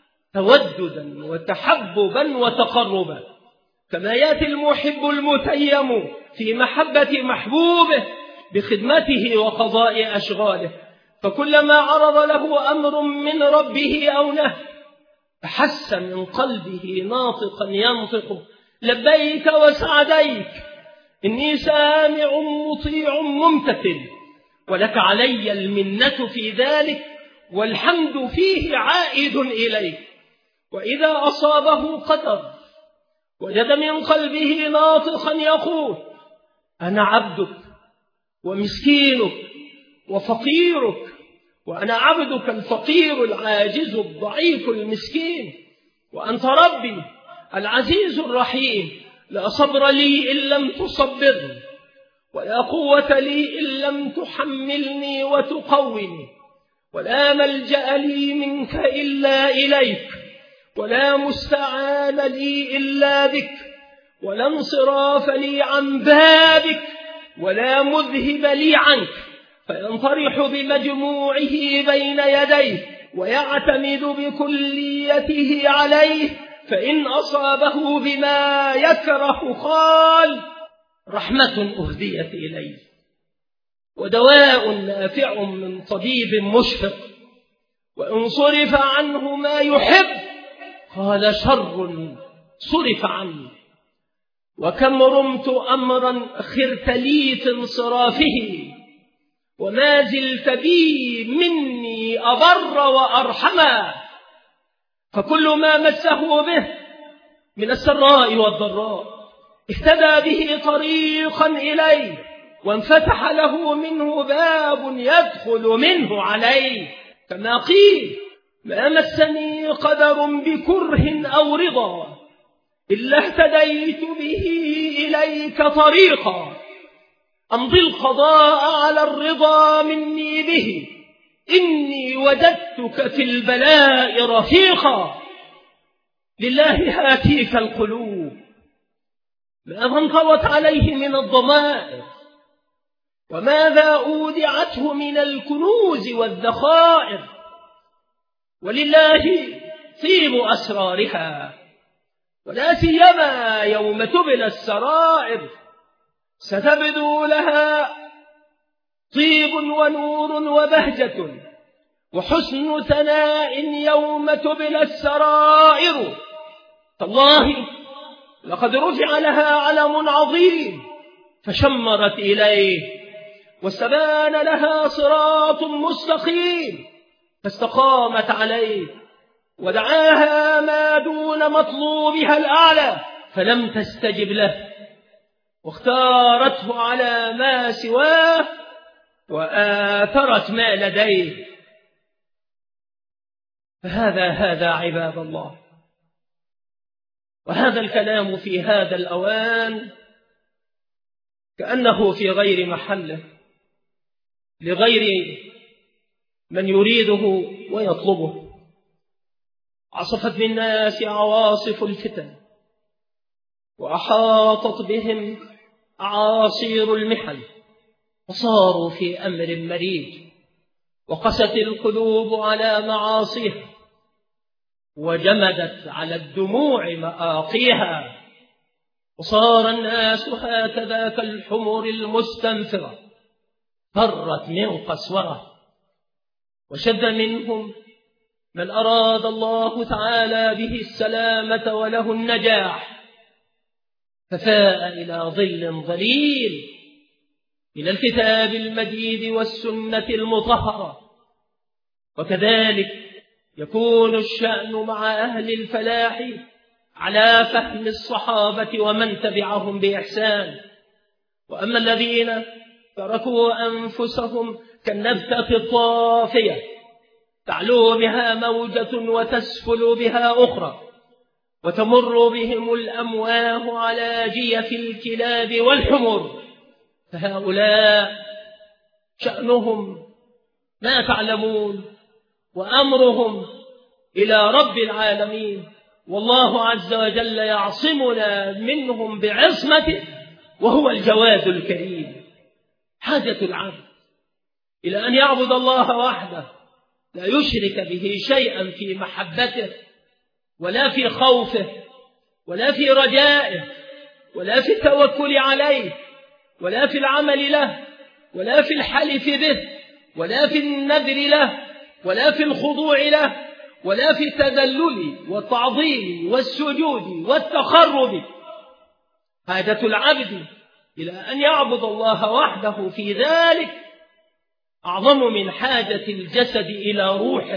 توددا وتحببا وتقربا، كما يأتي المحب المتيم في محبة محبوبه بخدمته وقضاء أشغاله، فكلما عرض له أمر من ربه أو نهي أحس من قلبه ناطقا ينطق لبيك وسعديك، إني سامع مطيع ممتثل، ولك علي المنة في ذلك والحمد فيه عائد إليك. وإذا أصابه قدر وجد من قلبه ناطقا يقول أنا عبدك ومسكينك وفقيرك، وأنا عبدك الفقير العاجز الضعيف المسكين، وأنت ربي العزيز الرحيم، لا صبر لي إن لم تصبرني، ولا قوة لي إن لم تحملني وتقوني، ولا ملجأ لي منك إلا إليك، ولا مستعان لي إلا بك، ولا انصراف لي عن بابك، ولا مذهب لي عنك، فينطرح بمجموعه بين يديه ويعتمد بكليته عليه، فإن أصابه بما يكره قال رحمة أهديت إليه، ودواء نافع من طبيب مشفق، وإن صرف عنه ما يحب قال شر صرف عنه. وكم رمت أمرا خرت لي في انصرافه، وما زلت بي مني أبر وأرحما، فكل ما مسه به من السراء والضراء اهتدى به طريقا إليه، وانفتح له منه باب يدخل منه عليه، كما قيل ما مسني قدر بكره أو رضا إلا اهتديت به إليك طريقا، أمضي القضاء على الرضا مني به، إني وجدتك في البلاء رفيقا. لله هاتيك القلوب ماذا انطوت عليه من الضمائر، وماذا أودعته من الكنوز والذخائر، ولله طيب أسرارها، ولا سيما يوم تبلى السرائر، ستبدو لها طيب ونور وبهجة وحسن ثناء يوم تبلى السرائر. تالله لقد رفع لها علم عظيم فشمرت إليه، واستبان لها صراط مستقيم فاستقامت عليه، ودعاها ما دون مطلوبها الأعلى فلم تستجب له، واختارته على ما سواه وآثرت ما لديه. فهذا هذا عباد الله، وهذا الكلام في هذا الأوان كأنه في غير محله، لغير من يريده ويطلبه. عصفت بالناس عواصف الفتن، وأحاطت بهم أعاصير المحن، وصاروا في أمر مريج، وقست القلوب على معاصيها، وجمدت على الدموع مآقيها، وصار الناس هكذا كالحمر المستنفرة فرت من قسورة، وشد منهم من أراد الله تعالى به السلامة وله النجاح، ففاء إلى ظل ظليل من الكتاب المجيد والسنة المطهرة. وكذلك يكون الشأن مع أهل الفلاح على فهم الصحابة ومن تبعهم بإحسان. وأما الذين تركوا أنفسهم كالنبتة الطافية تعلو بها موجة وتسفل بها أخرى، وتمر بهم الأمواه على جيف الكلاب والحمر، فهؤلاء شأنهم ما تعلمون، وأمرهم إلى رب العالمين، والله عز وجل يعصمنا منهم بعصمته، وهو الجواد الكريم. حاجة العبد إلى أن يعبد الله وحده، لا يشرك به شيئا في محبته ولا في خوفه ولا في رجائه ولا في التوكل عليه ولا في العمل له ولا في الحلف به ولا في النذر له ولا في الخضوع له ولا في التذلل والتعظيم والسجود والتخرب. حاجة العبد إلى أن يعبد الله وحده في ذلك أعظم من حاجة الجسد إلى روحه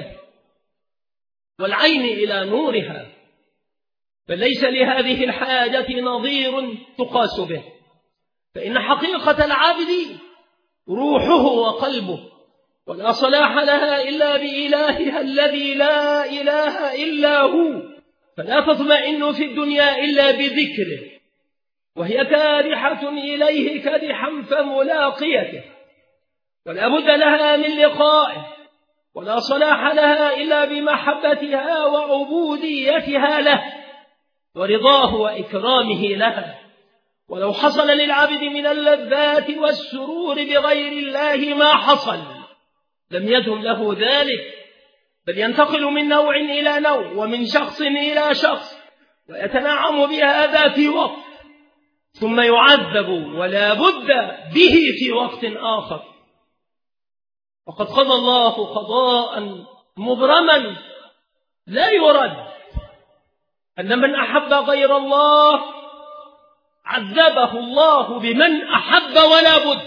والعين إلى نورها، بل ليس لهذه الحاجة نظير تقاس به، فإن حقيقة العبد روحه وقلبه، ولا صلاح لها إلا بإلهها الذي لا إله إلا هو، فلا تطمئن في الدنيا إلا بذكره، وهي كادحة إليه كدحا فملاقيته، ولا بد لها من لقائه، ولا صلاح لها إلا بمحبتها وعبوديتها له ورضاه وإكرامه لها. ولو حصل للعبد من اللذات والسرور بغير الله ما حصل لم يدم له ذلك، بل ينتقل من نوع إلى نوع ومن شخص إلى شخص، ويتنعم بهذا في وقت ثم يعذب ولا بد به في وقت آخر. وقد قضى الله قضاء مبرما لا يرد أن من أحب غير الله عذبه الله بمن أحب ولا بد.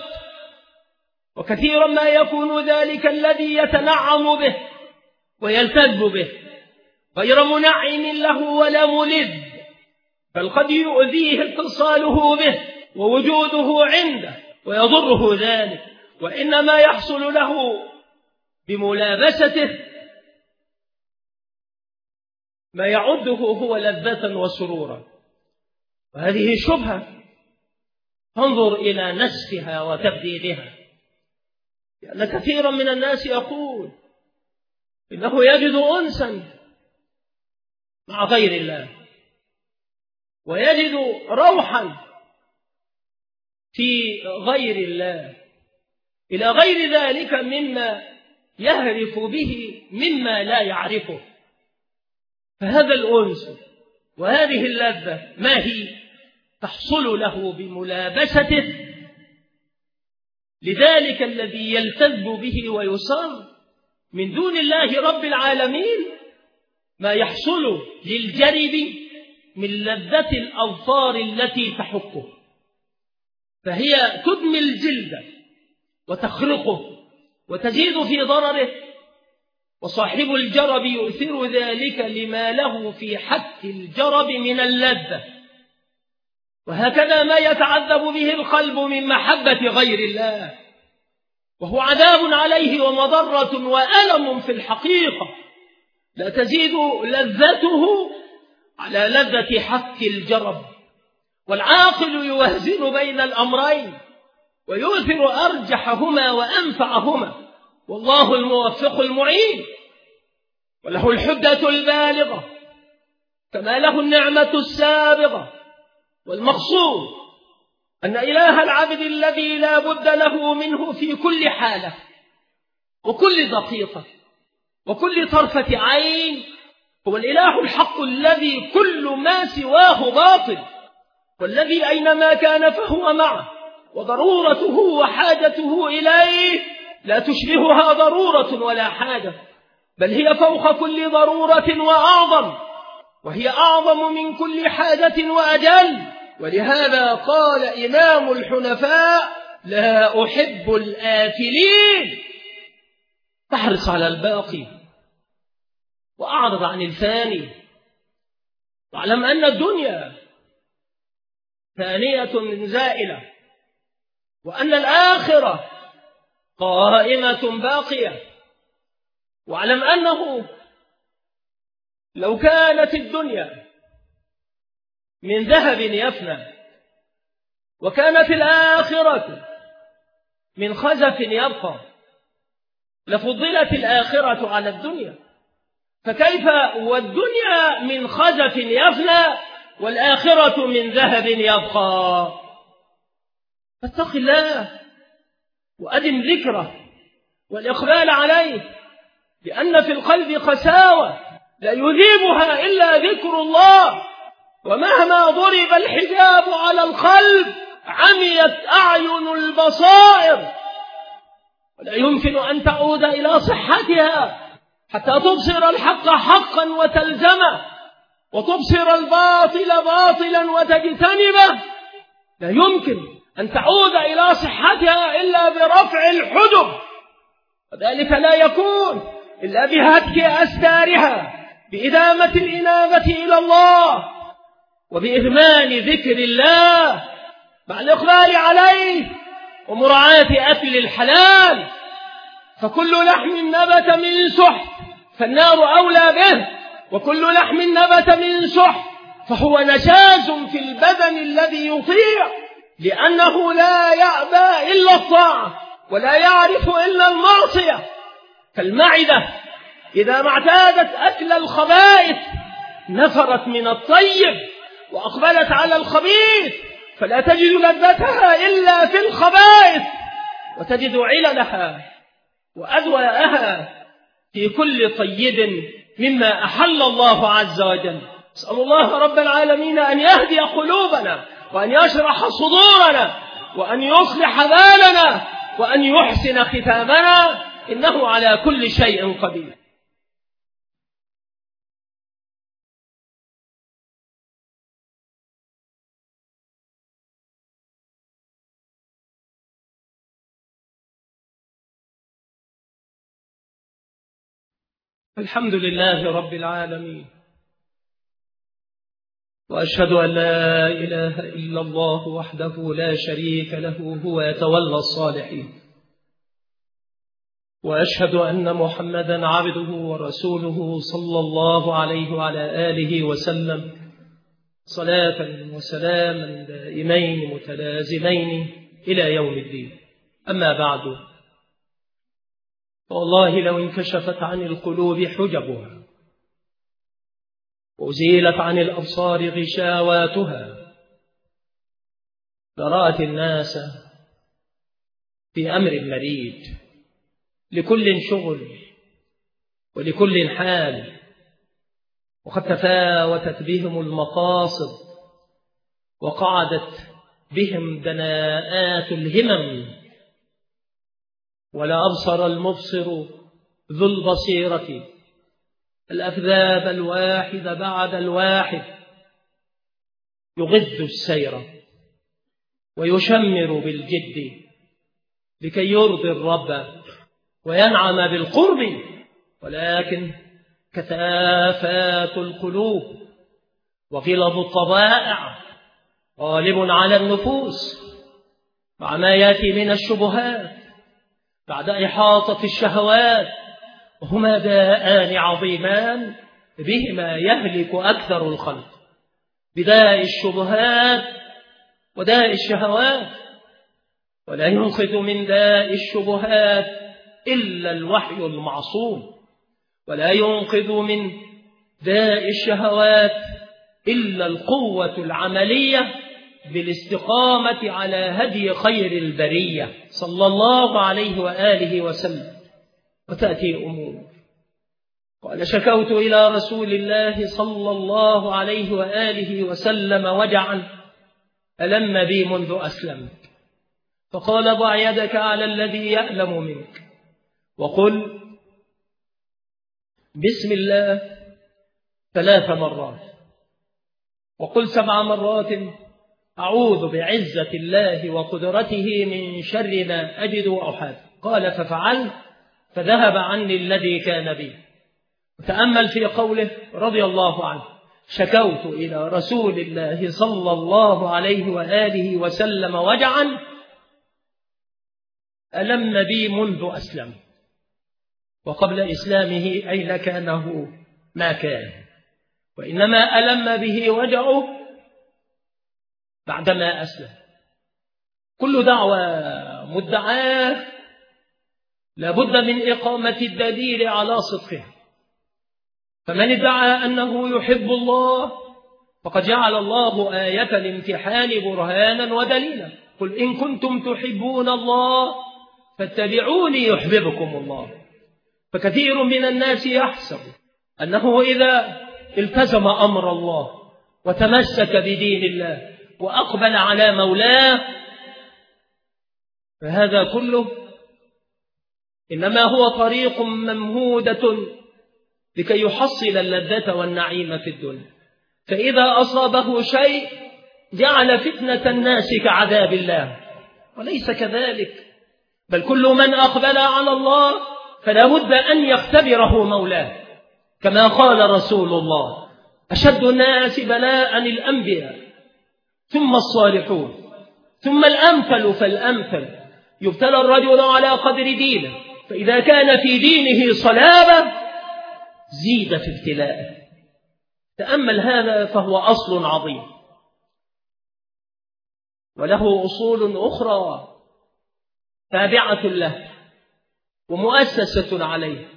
وكثيرا ما يكون ذلك الذي يتنعم به ويلتذ به غير منعم له ولا ملذ، بل قد يؤذيه اتصاله به ووجوده عنده ويضره ذلك، وإنما يحصل له بملابسته ما يعده هو لذة وسرورا. وهذه شبهة تنظر إلى نسفها وتبديدها، لأن كثيرا من الناس يقول إنه يجد أنسا مع غير الله، ويجد روحا في غير الله، إلى غير ذلك مما يهرف به مما لا يعرفه. فهذا الأنس وهذه اللذة ما هي؟ تحصل له بملابسته لذلك الذي يلتذ به ويسر من دون الله رب العالمين، ما يحصل للجرب من لذة الأظفار التي تحكه، فهي تدمي الجلد وتخرقه وتزيد في ضرره، وصاحب الجرب يؤثر ذلك لما له في حك الجرب من اللذة. وهكذا ما يتعذب به القلب من محبة غير الله، وهو عذاب عليه ومضرة وألم في الحقيقة، لا تزيد لذته على لذة حك الجرب. والعاقل يوازن بين الأمرين ويؤثر أرجحهما وأنفعهما، والله الموفق المعين، وله الحجة البالغة كما له النعمة السابغة. والمقصود أن إله العبد الذي لا بد له منه في كل حالة وكل دقيقة وكل طرفة عين هو الإله الحق الذي كل ما سواه باطل، والذي أينما كان فهو معه، وضرورته وحاجته إليه لا تشبهها ضرورة ولا حاجة، بل هي فوق كل ضرورة وأعظم، وهي أعظم من كل حاجة وأجل. ولهذا قال إمام الحنفاء: لا أحب الآكلين، فاحرص على الباقي وأعرض عن الفاني، واعلم أن الدنيا فانية زائلة، وأن الآخرة قائمة باقية. واعلم أنه لو كانت الدنيا من ذهب يفنى وكانت الآخرة من خزف يبقى لفضلت الآخرة على الدنيا، فكيف والدنيا من خزف يفنى والآخرة من ذهب يبقى؟ فاتق الله وأدم ذكره والإقبال عليه، لأن في القلب قساوة لا يذيبها إلا ذكر الله، ومهما ضرب الحجاب على القلب عميت أعين البصائر، ولا يمكن أن تعود إلى صحتها حتى تبصر الحق حقا وتلزمه، وتبصر الباطل باطلا وتجتنبه. لا يمكن أن تعود إلى صحتها إلا برفع الحجب، وذلك لا يكون إلا بهتك أستارها، بإدامة الإنابة إلى الله، وبإهمال ذكر الله مع الإقبال عليه، ومراعاة أكل الحلال. فكل لحم نبت من سحت فالنار أولى به، وكل لحم نبت من سحت فهو نشاز في البدن الذي يطيع، لأنه لا يأبى إلا الطاعة ولا يعرف إلا المعصية. فالمعدة إذا ما اعتادت أكل الخبائث نفرت من الطيب وأقبلت على الخبيث، فلا تجد لذتها إلا في الخبائث، وتجد عللها وأدواءها في كل طيب مما أحل الله عز وجل. أسأل الله رب العالمين أن يهدي قلوبنا، وأن يشرح صدورنا، وأن يصلح بالنا، وأن يحسن ختامنا، إنه على كل شيء قدير. الحمد لله رب العالمين، وأشهد أن لا إله إلا الله وحده لا شريك له، هو يتولى الصالحين. وأشهد أن محمدا عبده ورسوله صلى الله عليه وعلى آله وسلم، صلاة وسلاما دائمين متلازمين إلى يوم الدين. أما بعد، والله لو انكشفت عن القلوب حجبها وأزيلت عن الأبصار غشاواتها لرأت الناس في أمر مريد، لكل شغل ولكل حال، وقد تفاوتت بهم المقاصد وقعدت بهم دناءات الهمم، ولا أبصر المبصر ذو البصيرة الأكذاب الواحد بعد الواحد، يغذ السير ويشمر بالجد لكي يرضي الرب وينعم بالقرب، ولكن كثافات القلوب وغلظ الطبائع غالب على النفوس، مع ما يأتي من الشبهات بعد إحاطة الشهوات، وهما داءان عظيمان بهما يهلك أكثر الخلق، بداء الشبهات وداء الشهوات. ولا ينقذ من داء الشبهات إلا الوحي المعصوم، ولا ينقذ من داء الشهوات إلا القوة العملية بالاستقامة على هدي خير البرية صلى الله عليه وآله وسلم. وتأتي أمور قال: شكوت إلى رسول الله صلى الله عليه وآله وسلم وجعا ألم بي منذ أسلمت، فقال ضع يدك على الذي يألم منك وقل بسم الله ثلاث مرات، وقل سبع مرات أعوذ بعزة الله وقدرته من شر ما أجد وأحاذر. قال ففعلت فذهب عني الذي كان بي. وتأمل في قوله رضي الله عنه: شكوت إلى رسول الله صلى الله عليه وآله وسلم وجعا ألم بي منذ أسلم. وقبل إسلامه أين كانه ما كان، وإنما ألم به وجعه بعدما أسلم. كل دعوة مدعاة لابد من إقامة الدليل على صدقها. فمن ادعى أنه يحب الله فقد جعل الله آية الامتحان برهانا ودليلا. قل إن كنتم تحبون الله فاتبعوني يحببكم الله. فكثير من الناس يحسب أنه إذا التزم أمر الله وتمسك بدين الله وأقبل على مولاه فهذا كله إنما هو طريق ممهودة لكي يحصل اللذة والنعيم في الدنيا. فإذا أصابه شيء جعل فتنة الناس كعذاب الله، وليس كذلك، بل كل من أقبل على الله فلا بد أن يختبره مولاه، كما قال رسول الله: أشد الناس بلاء الأنبياء ثم الصالحون ثم الأمثل فالأمثل. يبتلى الرجل على قدر دينه، فإذا كان في دينه صلابة زيد في ابتلائه. تأمل هذا فهو أصل عظيم، وله أصول أخرى تابعة له ومؤسسة عليه.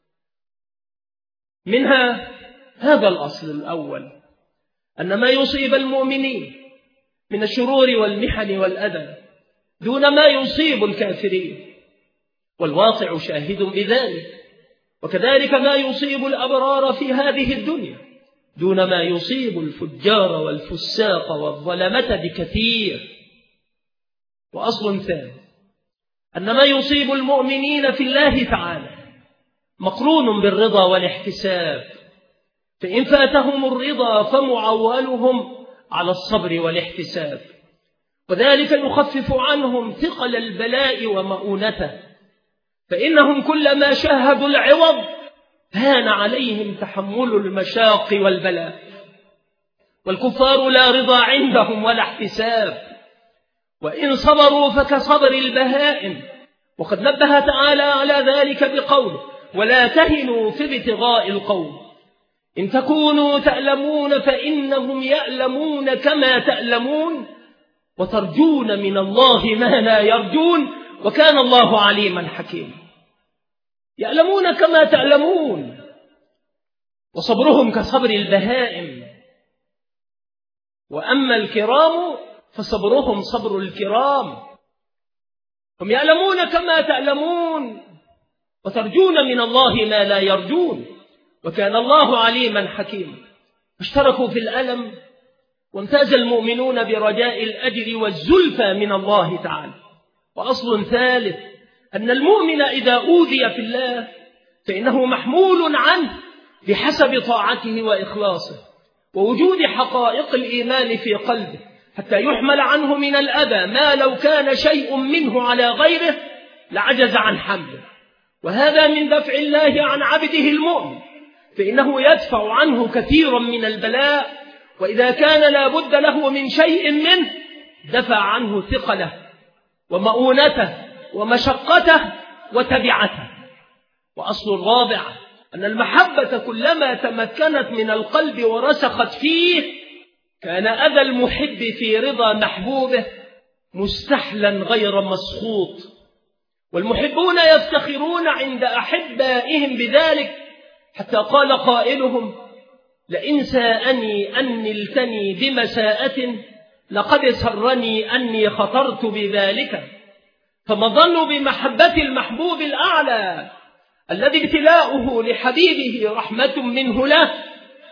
منها هذا الأصل الأول، أن ما يصيب المؤمنين من الشرور والمحن والأذى دون ما يصيب الكافرين، والواقع شاهد بذلك. وكذلك ما يصيب الأبرار في هذه الدنيا دون ما يصيب الفجار والفساق والظلمة بكثير. وأصل ثاني، أن ما يصيب المؤمنين في الله تعالى مقرون بالرضا والاحتساب، فإن فاتهم الرضا فمعولهم على الصبر والاحتساب، وذلك يخفف عنهم ثقل البلاء ومؤونته، فإنهم كلما شاهدوا العوض هان عليهم تحمل المشاق والبلاء. والكفار لا رضا عندهم ولا احتساب، وإن صبروا فكصبر البهائم. وقد نبه تعالى على ذلك بقوله: ولا تهنوا في ابتغاء القوم إن تكونوا تألمون فإنهم يألمون كما تألمون وترجون من الله ما لا يرجون وكان الله عليما حكيما. يألمون كما تألمون، وصبرهم كصبر البهائم. وأما الكرام فصبرهم صبر الكرام، هم يألمون كما تألمون وترجون من الله ما لا يرجون وكان الله عليما حكيما. اشتركوا في الألم، وامتاز المؤمنون برجاء الأجر والزلفى من الله تعالى. وأصل ثالث، أن المؤمن إذا أوذي في الله فإنه محمول عنه بحسب طاعته وإخلاصه ووجود حقائق الإيمان في قلبه، حتى يحمل عنه من الأذى ما لو كان شيء منه على غيره لعجز عن حمله. وهذا من دفع الله عن عبده المؤمن، فإنه يدفع عنه كثيرا من البلاء، وإذا كان لا بد له من شيء منه دفع عنه ثقله ومؤونته ومشقته وتبعته. وأصل الرابع، أن المحبة كلما تمكنت من القلب ورسخت فيه كان أذى المحب في رضا محبوبه مستحلا غير مسخوط. والمحبون يفتخرون عند أحبائهم بذلك، حتى قال قائلهم: لئن ساءني أن نلتني بمساءة لقد سرني أني خطرت بذلك. فما ظن بمحبة المحبوب الأعلى الذي ابتلاؤه لحبيبه رحمة منه له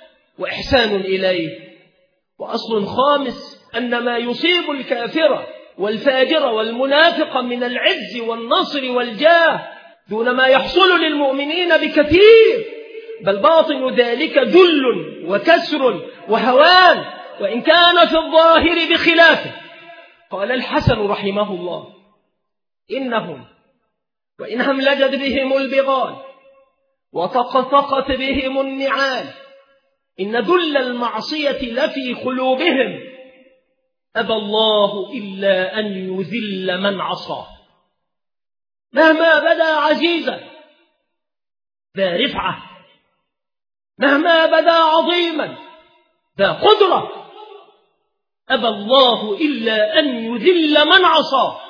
وإحسان إليه. وأصل خامس، أن ما يصيب الكافر والفاجر والمنافق من العز والنصر والجاه دون ما يحصل للمؤمنين بكثير، بل باطن ذلك ذل وكسر وهوان، وإن كان في الظاهر بخلافه. قال الحسن رحمه الله: إنهم وإن هملجت بهم البغال وطقطقت بهم النعال إن ذل المعصية لفي قلوبهم، أبى الله إلا أن يذل من عصاه، مهما بدا عزيزا ذا رفعة، مهما بدا عظيما ذا قدرة، أبى الله إلا أن يذل من عصاه.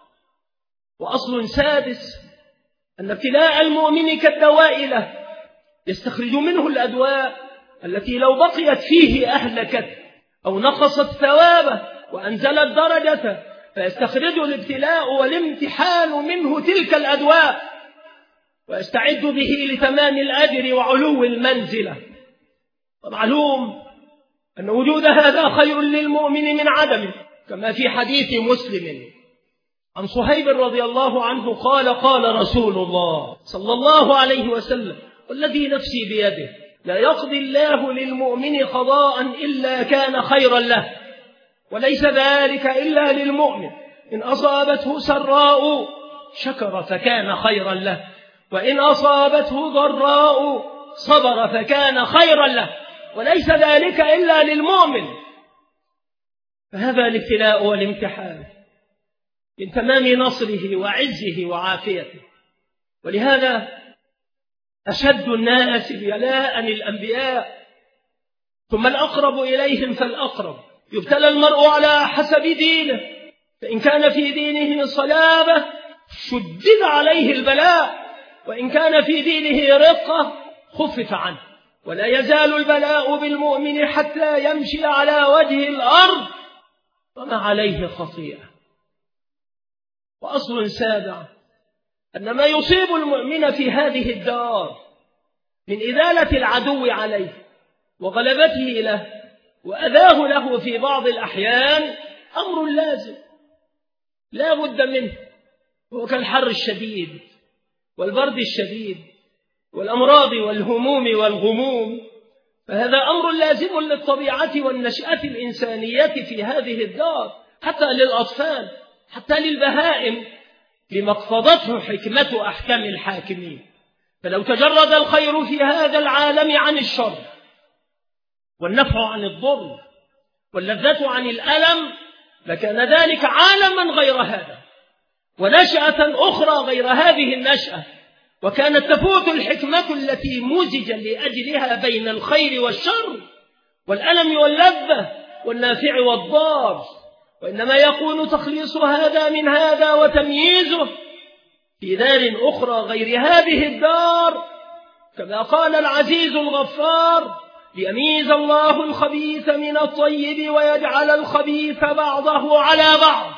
وأصل سادس أن ابتلاء المؤمن كالدواء له، يستخرج منه الأدواء التي لو بقيت فيه أهلكت أو نقصت ثوابه وأنزلت درجته، فيستخرج الابتلاء والامتحان منه تلك الأدواء ويستعد به لتمام الأجر وعلو المنزلة. ومعلوم أن وجود هذا خير للمؤمن من عدمه، كما في حديث مسلم عن صهيب رضي الله عنه قال: قال رسول الله صلى الله عليه وسلم: والذي نفسي بيده لا يقضي الله للمؤمن قضاء إلا كان خيرا له، وليس ذلك إلا للمؤمن، إن أصابته سراء شكر فكان خيرا له، وإن أصابته ضراء صبر فكان خيرا له، وليس ذلك إلا للمؤمن. فهذا الابتلاء والامتحان من تمام نصره وعزه وعافيته. ولهذا أشد الناس بلاء الأنبياء، ثم الأقرب إليهم فالأقرب. يبتلى المرء على حسب دينه، فإن كان في دينه صلابة شدد عليه البلاء، وإن كان في دينه رقة خفف عنه. ولا يزال البلاء بالمؤمن حتى يمشي على وجه الأرض وما عليه خطيئة. وأصل سابع أن ما يصيب المؤمن في هذه الدار من إزالة العدو عليه وغلبته له وأذاه له في بعض الأحيان أمر لازم لا بد منه، هو كالحر الشديد والبرد الشديد والأمراض والهموم والغموم، فهذا أمر لازم للطبيعة والنشأة الإنسانية في هذه الدار، حتى للأطفال، حتى للبهائم، لما اقتضته حكمة أحكام الحاكمين. فلو تجرد الخير في هذا العالم عن الشر، والنفع عن الضر، واللذة عن الألم، لكان ذلك عالما غير هذا، ونشأة أخرى غير هذه النشأة، وكانت تفوت الحكمة التي مزج لأجلها بين الخير والشر والألم واللذة والنافع والضار. وإنما يكون تخليص هذا من هذا وتمييزه في دار أخرى غير هذه الدار، كما قال العزيز الغفار: ليميز الله الخبيث من الطيب ويجعل الخبيث بعضه على بعض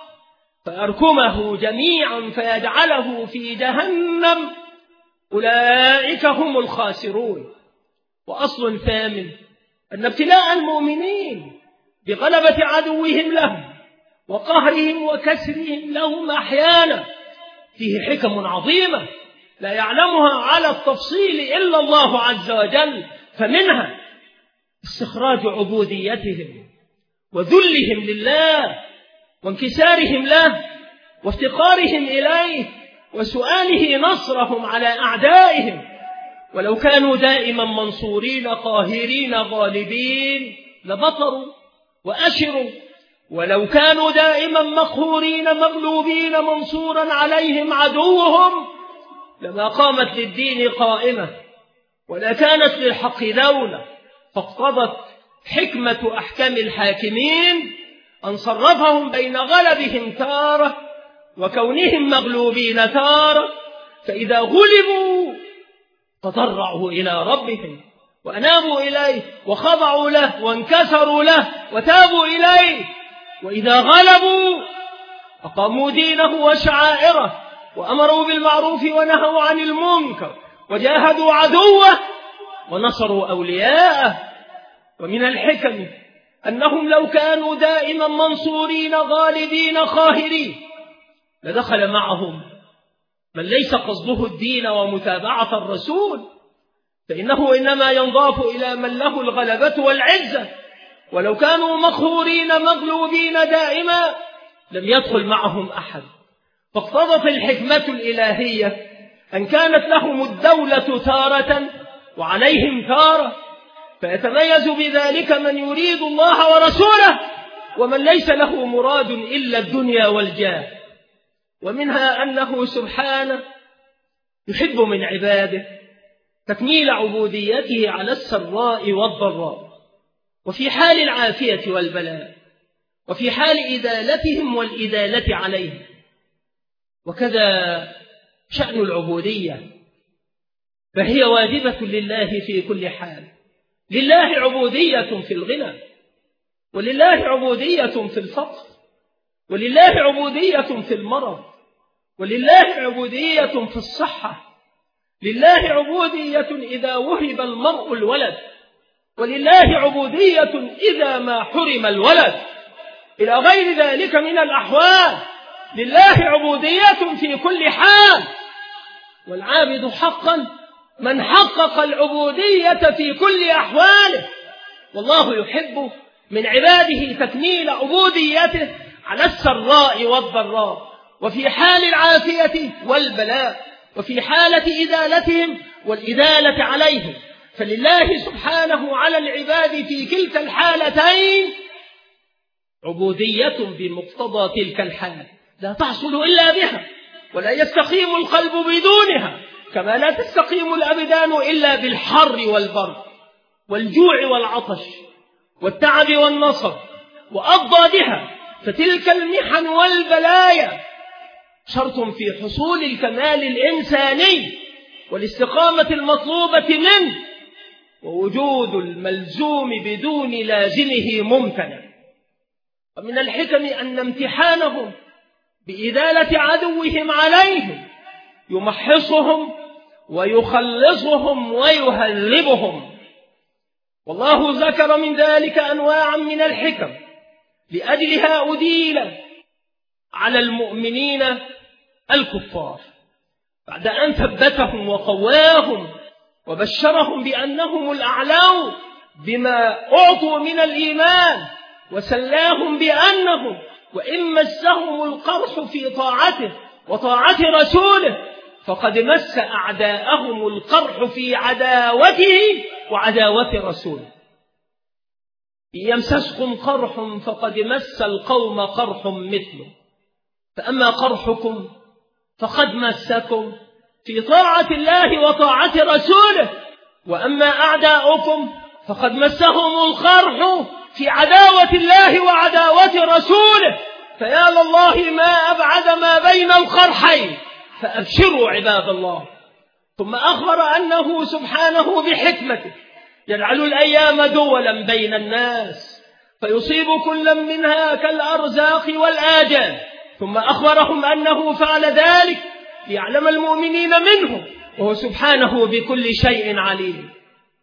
فأركمه جميعا فيجعله في جهنم، أولئك هم الخاسرون. وأصل ثامن أن ابتلاء المؤمنين بغلبة عدوهم لهم وقهرهم وكسرهم لهم أحيانا فيه حكم عظيمة لا يعلمها على التفصيل إلا الله عز وجل، فمنها استخراج عبوديتهم وذلهم لله وانكسارهم له وافتقارهم إليه وسؤاله نصرهم على أعدائهم. ولو كانوا دائما منصورين قاهرين غالبين لبطروا وأشروا، ولو كانوا دائما مقهورين مغلوبين منصورا عليهم عدوهم لما قامت للدين قائمة ولا كانت للحق دولة. فاقتضت حكمة أحكام الحاكمين أن صرفهم بين غلبهم تارة وكونهم مغلوبين تارة، فإذا غلبوا تضرعوا إلى ربهم وأنابوا إليه وخضعوا له وانكسروا له وتابوا إليه، وإذا غلبوا أقاموا دينه وشعائره وأمروا بالمعروف ونهوا عن المنكر وجاهدوا عدوه ونصروا أولياءه. ومن الحكم أنهم لو كانوا دائما منصورين غالبين خاهرين لدخل معهم من ليس قصده الدين ومتابعة الرسول، فإنه إنما ينضاف إلى من له الغلبة والعزة، ولو كانوا مقهورين مغلوبين دائما لم يدخل معهم أحد. فاقتضت الحكمة الإلهية أن كانت لهم الدولة تارة وعليهم تارة، فيتميز بذلك من يريد الله ورسوله ومن ليس له مراد إلا الدنيا والجاه. ومنها أنه سبحانه يحب من عباده تكميل عبوديته على السراء والضراء، وفي حال العافية والبلاء، وفي حال إدالتهم والإدالة عليهم. وكذا شأن العبودية، فهي واجبة لله في كل حال. لله عبودية في الغنى، ولله عبودية في الفقر، ولله عبودية في المرض، ولله عبودية في الصحة، لله عبودية إذا وهب المرء الولد، ولله عبودية إذا ما حرم الولد، إلى غير ذلك من الأحوال. لله عبودية في كل حال، والعابد حقا من حقق العبودية في كل أحواله، والله يحب من عباده تكميل عبوديته على السراء والضراء، وفي حال العافية والبلاء، وفي حالة إدالتهم والإدالة عليهم. فلله سبحانه على العباد في كلتا الحالتين عبودية بمقتضى تلك الحال لا تحصل إلا بها، ولا يستقيم القلب بدونها، كما لا تستقيم الأبدان إلا بالحر والبرد والجوع والعطش والتعب والنصب وأضدادها. فتلك المحن والبلايا شرط في حصول الكمال الإنساني والاستقامة المطلوبة منه، ووجود الملزوم بدون لازمه ممتنع. ومن الحكم أن امتحانهم بإدالة عدوهم عليهم يمحصهم ويخلصهم ويهذبهم. والله ذكر من ذلك أنواعا من الحكم لأجلها أديل على المؤمنين الكفار بعد أن ثبتهم وقواهم وبشرهم بأنهم الأعلون بما أعطوا من الإيمان، وسلاهم بأنهم وإن مسهم القرح في طاعته وطاعة رسوله فقد مس أعداءهم القرح في عداوته وعداوة رسوله. إن يمسسكم قرح فقد مس القوم قرح مثله، فأما قرحكم فقد مسكم في طاعة الله وطاعة رسوله، وأما أعداؤكم فقد مسهم القرح في عداوة الله وعداوة رسوله. فيا لله ما أبعد ما بين القرحين، فأبشروا عباد الله. ثم أخبر أنه سبحانه بحكمته يجعل الأيام دولا بين الناس فيصيب كل منها كالأرزاق والآجال. ثم أخبرهم أنه فعل ذلك ليعلم المؤمنين منهم، وهو سبحانه بكل شيء عليم،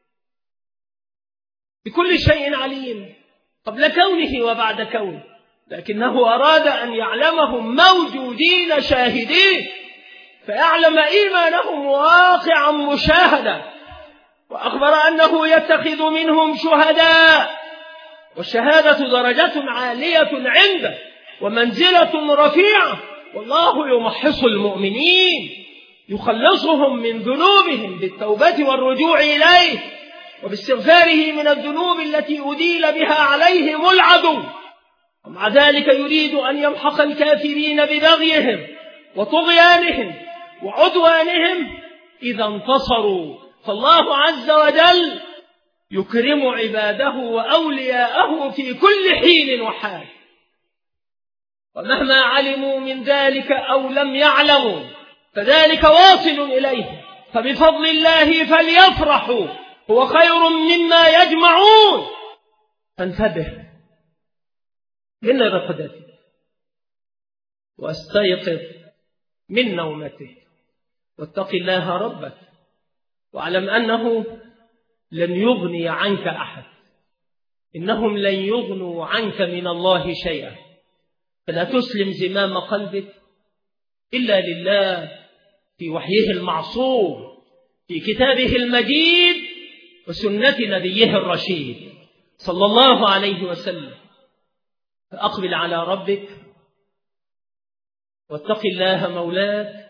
بكل شيء عليم قبل كونه وبعد كونه، لكنه أراد أن يعلمهم موجودين شاهدين فيعلم إيمانهم واقعا مشاهدا. وأخبر أنه يتخذ منهم شهداء، والشهادة درجة عالية عنده ومنزلة رفيعة، والله يمحص المؤمنين يخلصهم من ذنوبهم بالتوبة والرجوع إليه وباستغفاره من الذنوب التي أديل بها عليهم العدو. ومع ذلك يريد أن يمحق الكافرين ببغيهم وطغيانهم وعدوانهم إذا انتصروا. فالله عز وجل يكرم عباده وأولياءه في كل حين وحال، ومهما علموا من ذلك أو لم يعلموا فذلك واصل إليه، فبفضل الله فليفرحوا هو خير مما يجمعون. فانتبه من رقدته واستيقظ من نومته واتق الله ربك، واعلم أنه لن يغني عنك أحد إنهم لن يغنوا عنك من الله شيئا، فلا تسلم زمام قلبك إلا لله في وحيه المعصوم، في كتابه المجيد، وسنة نبيه الرشيد صلى الله عليه وسلم. فأقبل على ربك واتق الله مولاك،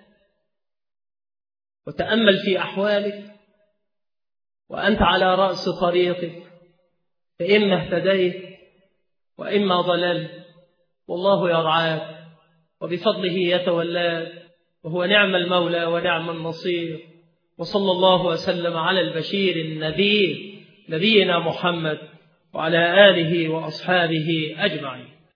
وتأمل في أحوالك وأنت على رأس طريقك، فإما اهتديت وإما ضللت، والله يرعاك وبفضله يتولاك، وهو نعم المولى ونعم النصير. وصلى الله وسلم على البشير النذير نبينا محمد وعلى آله وأصحابه أجمعين.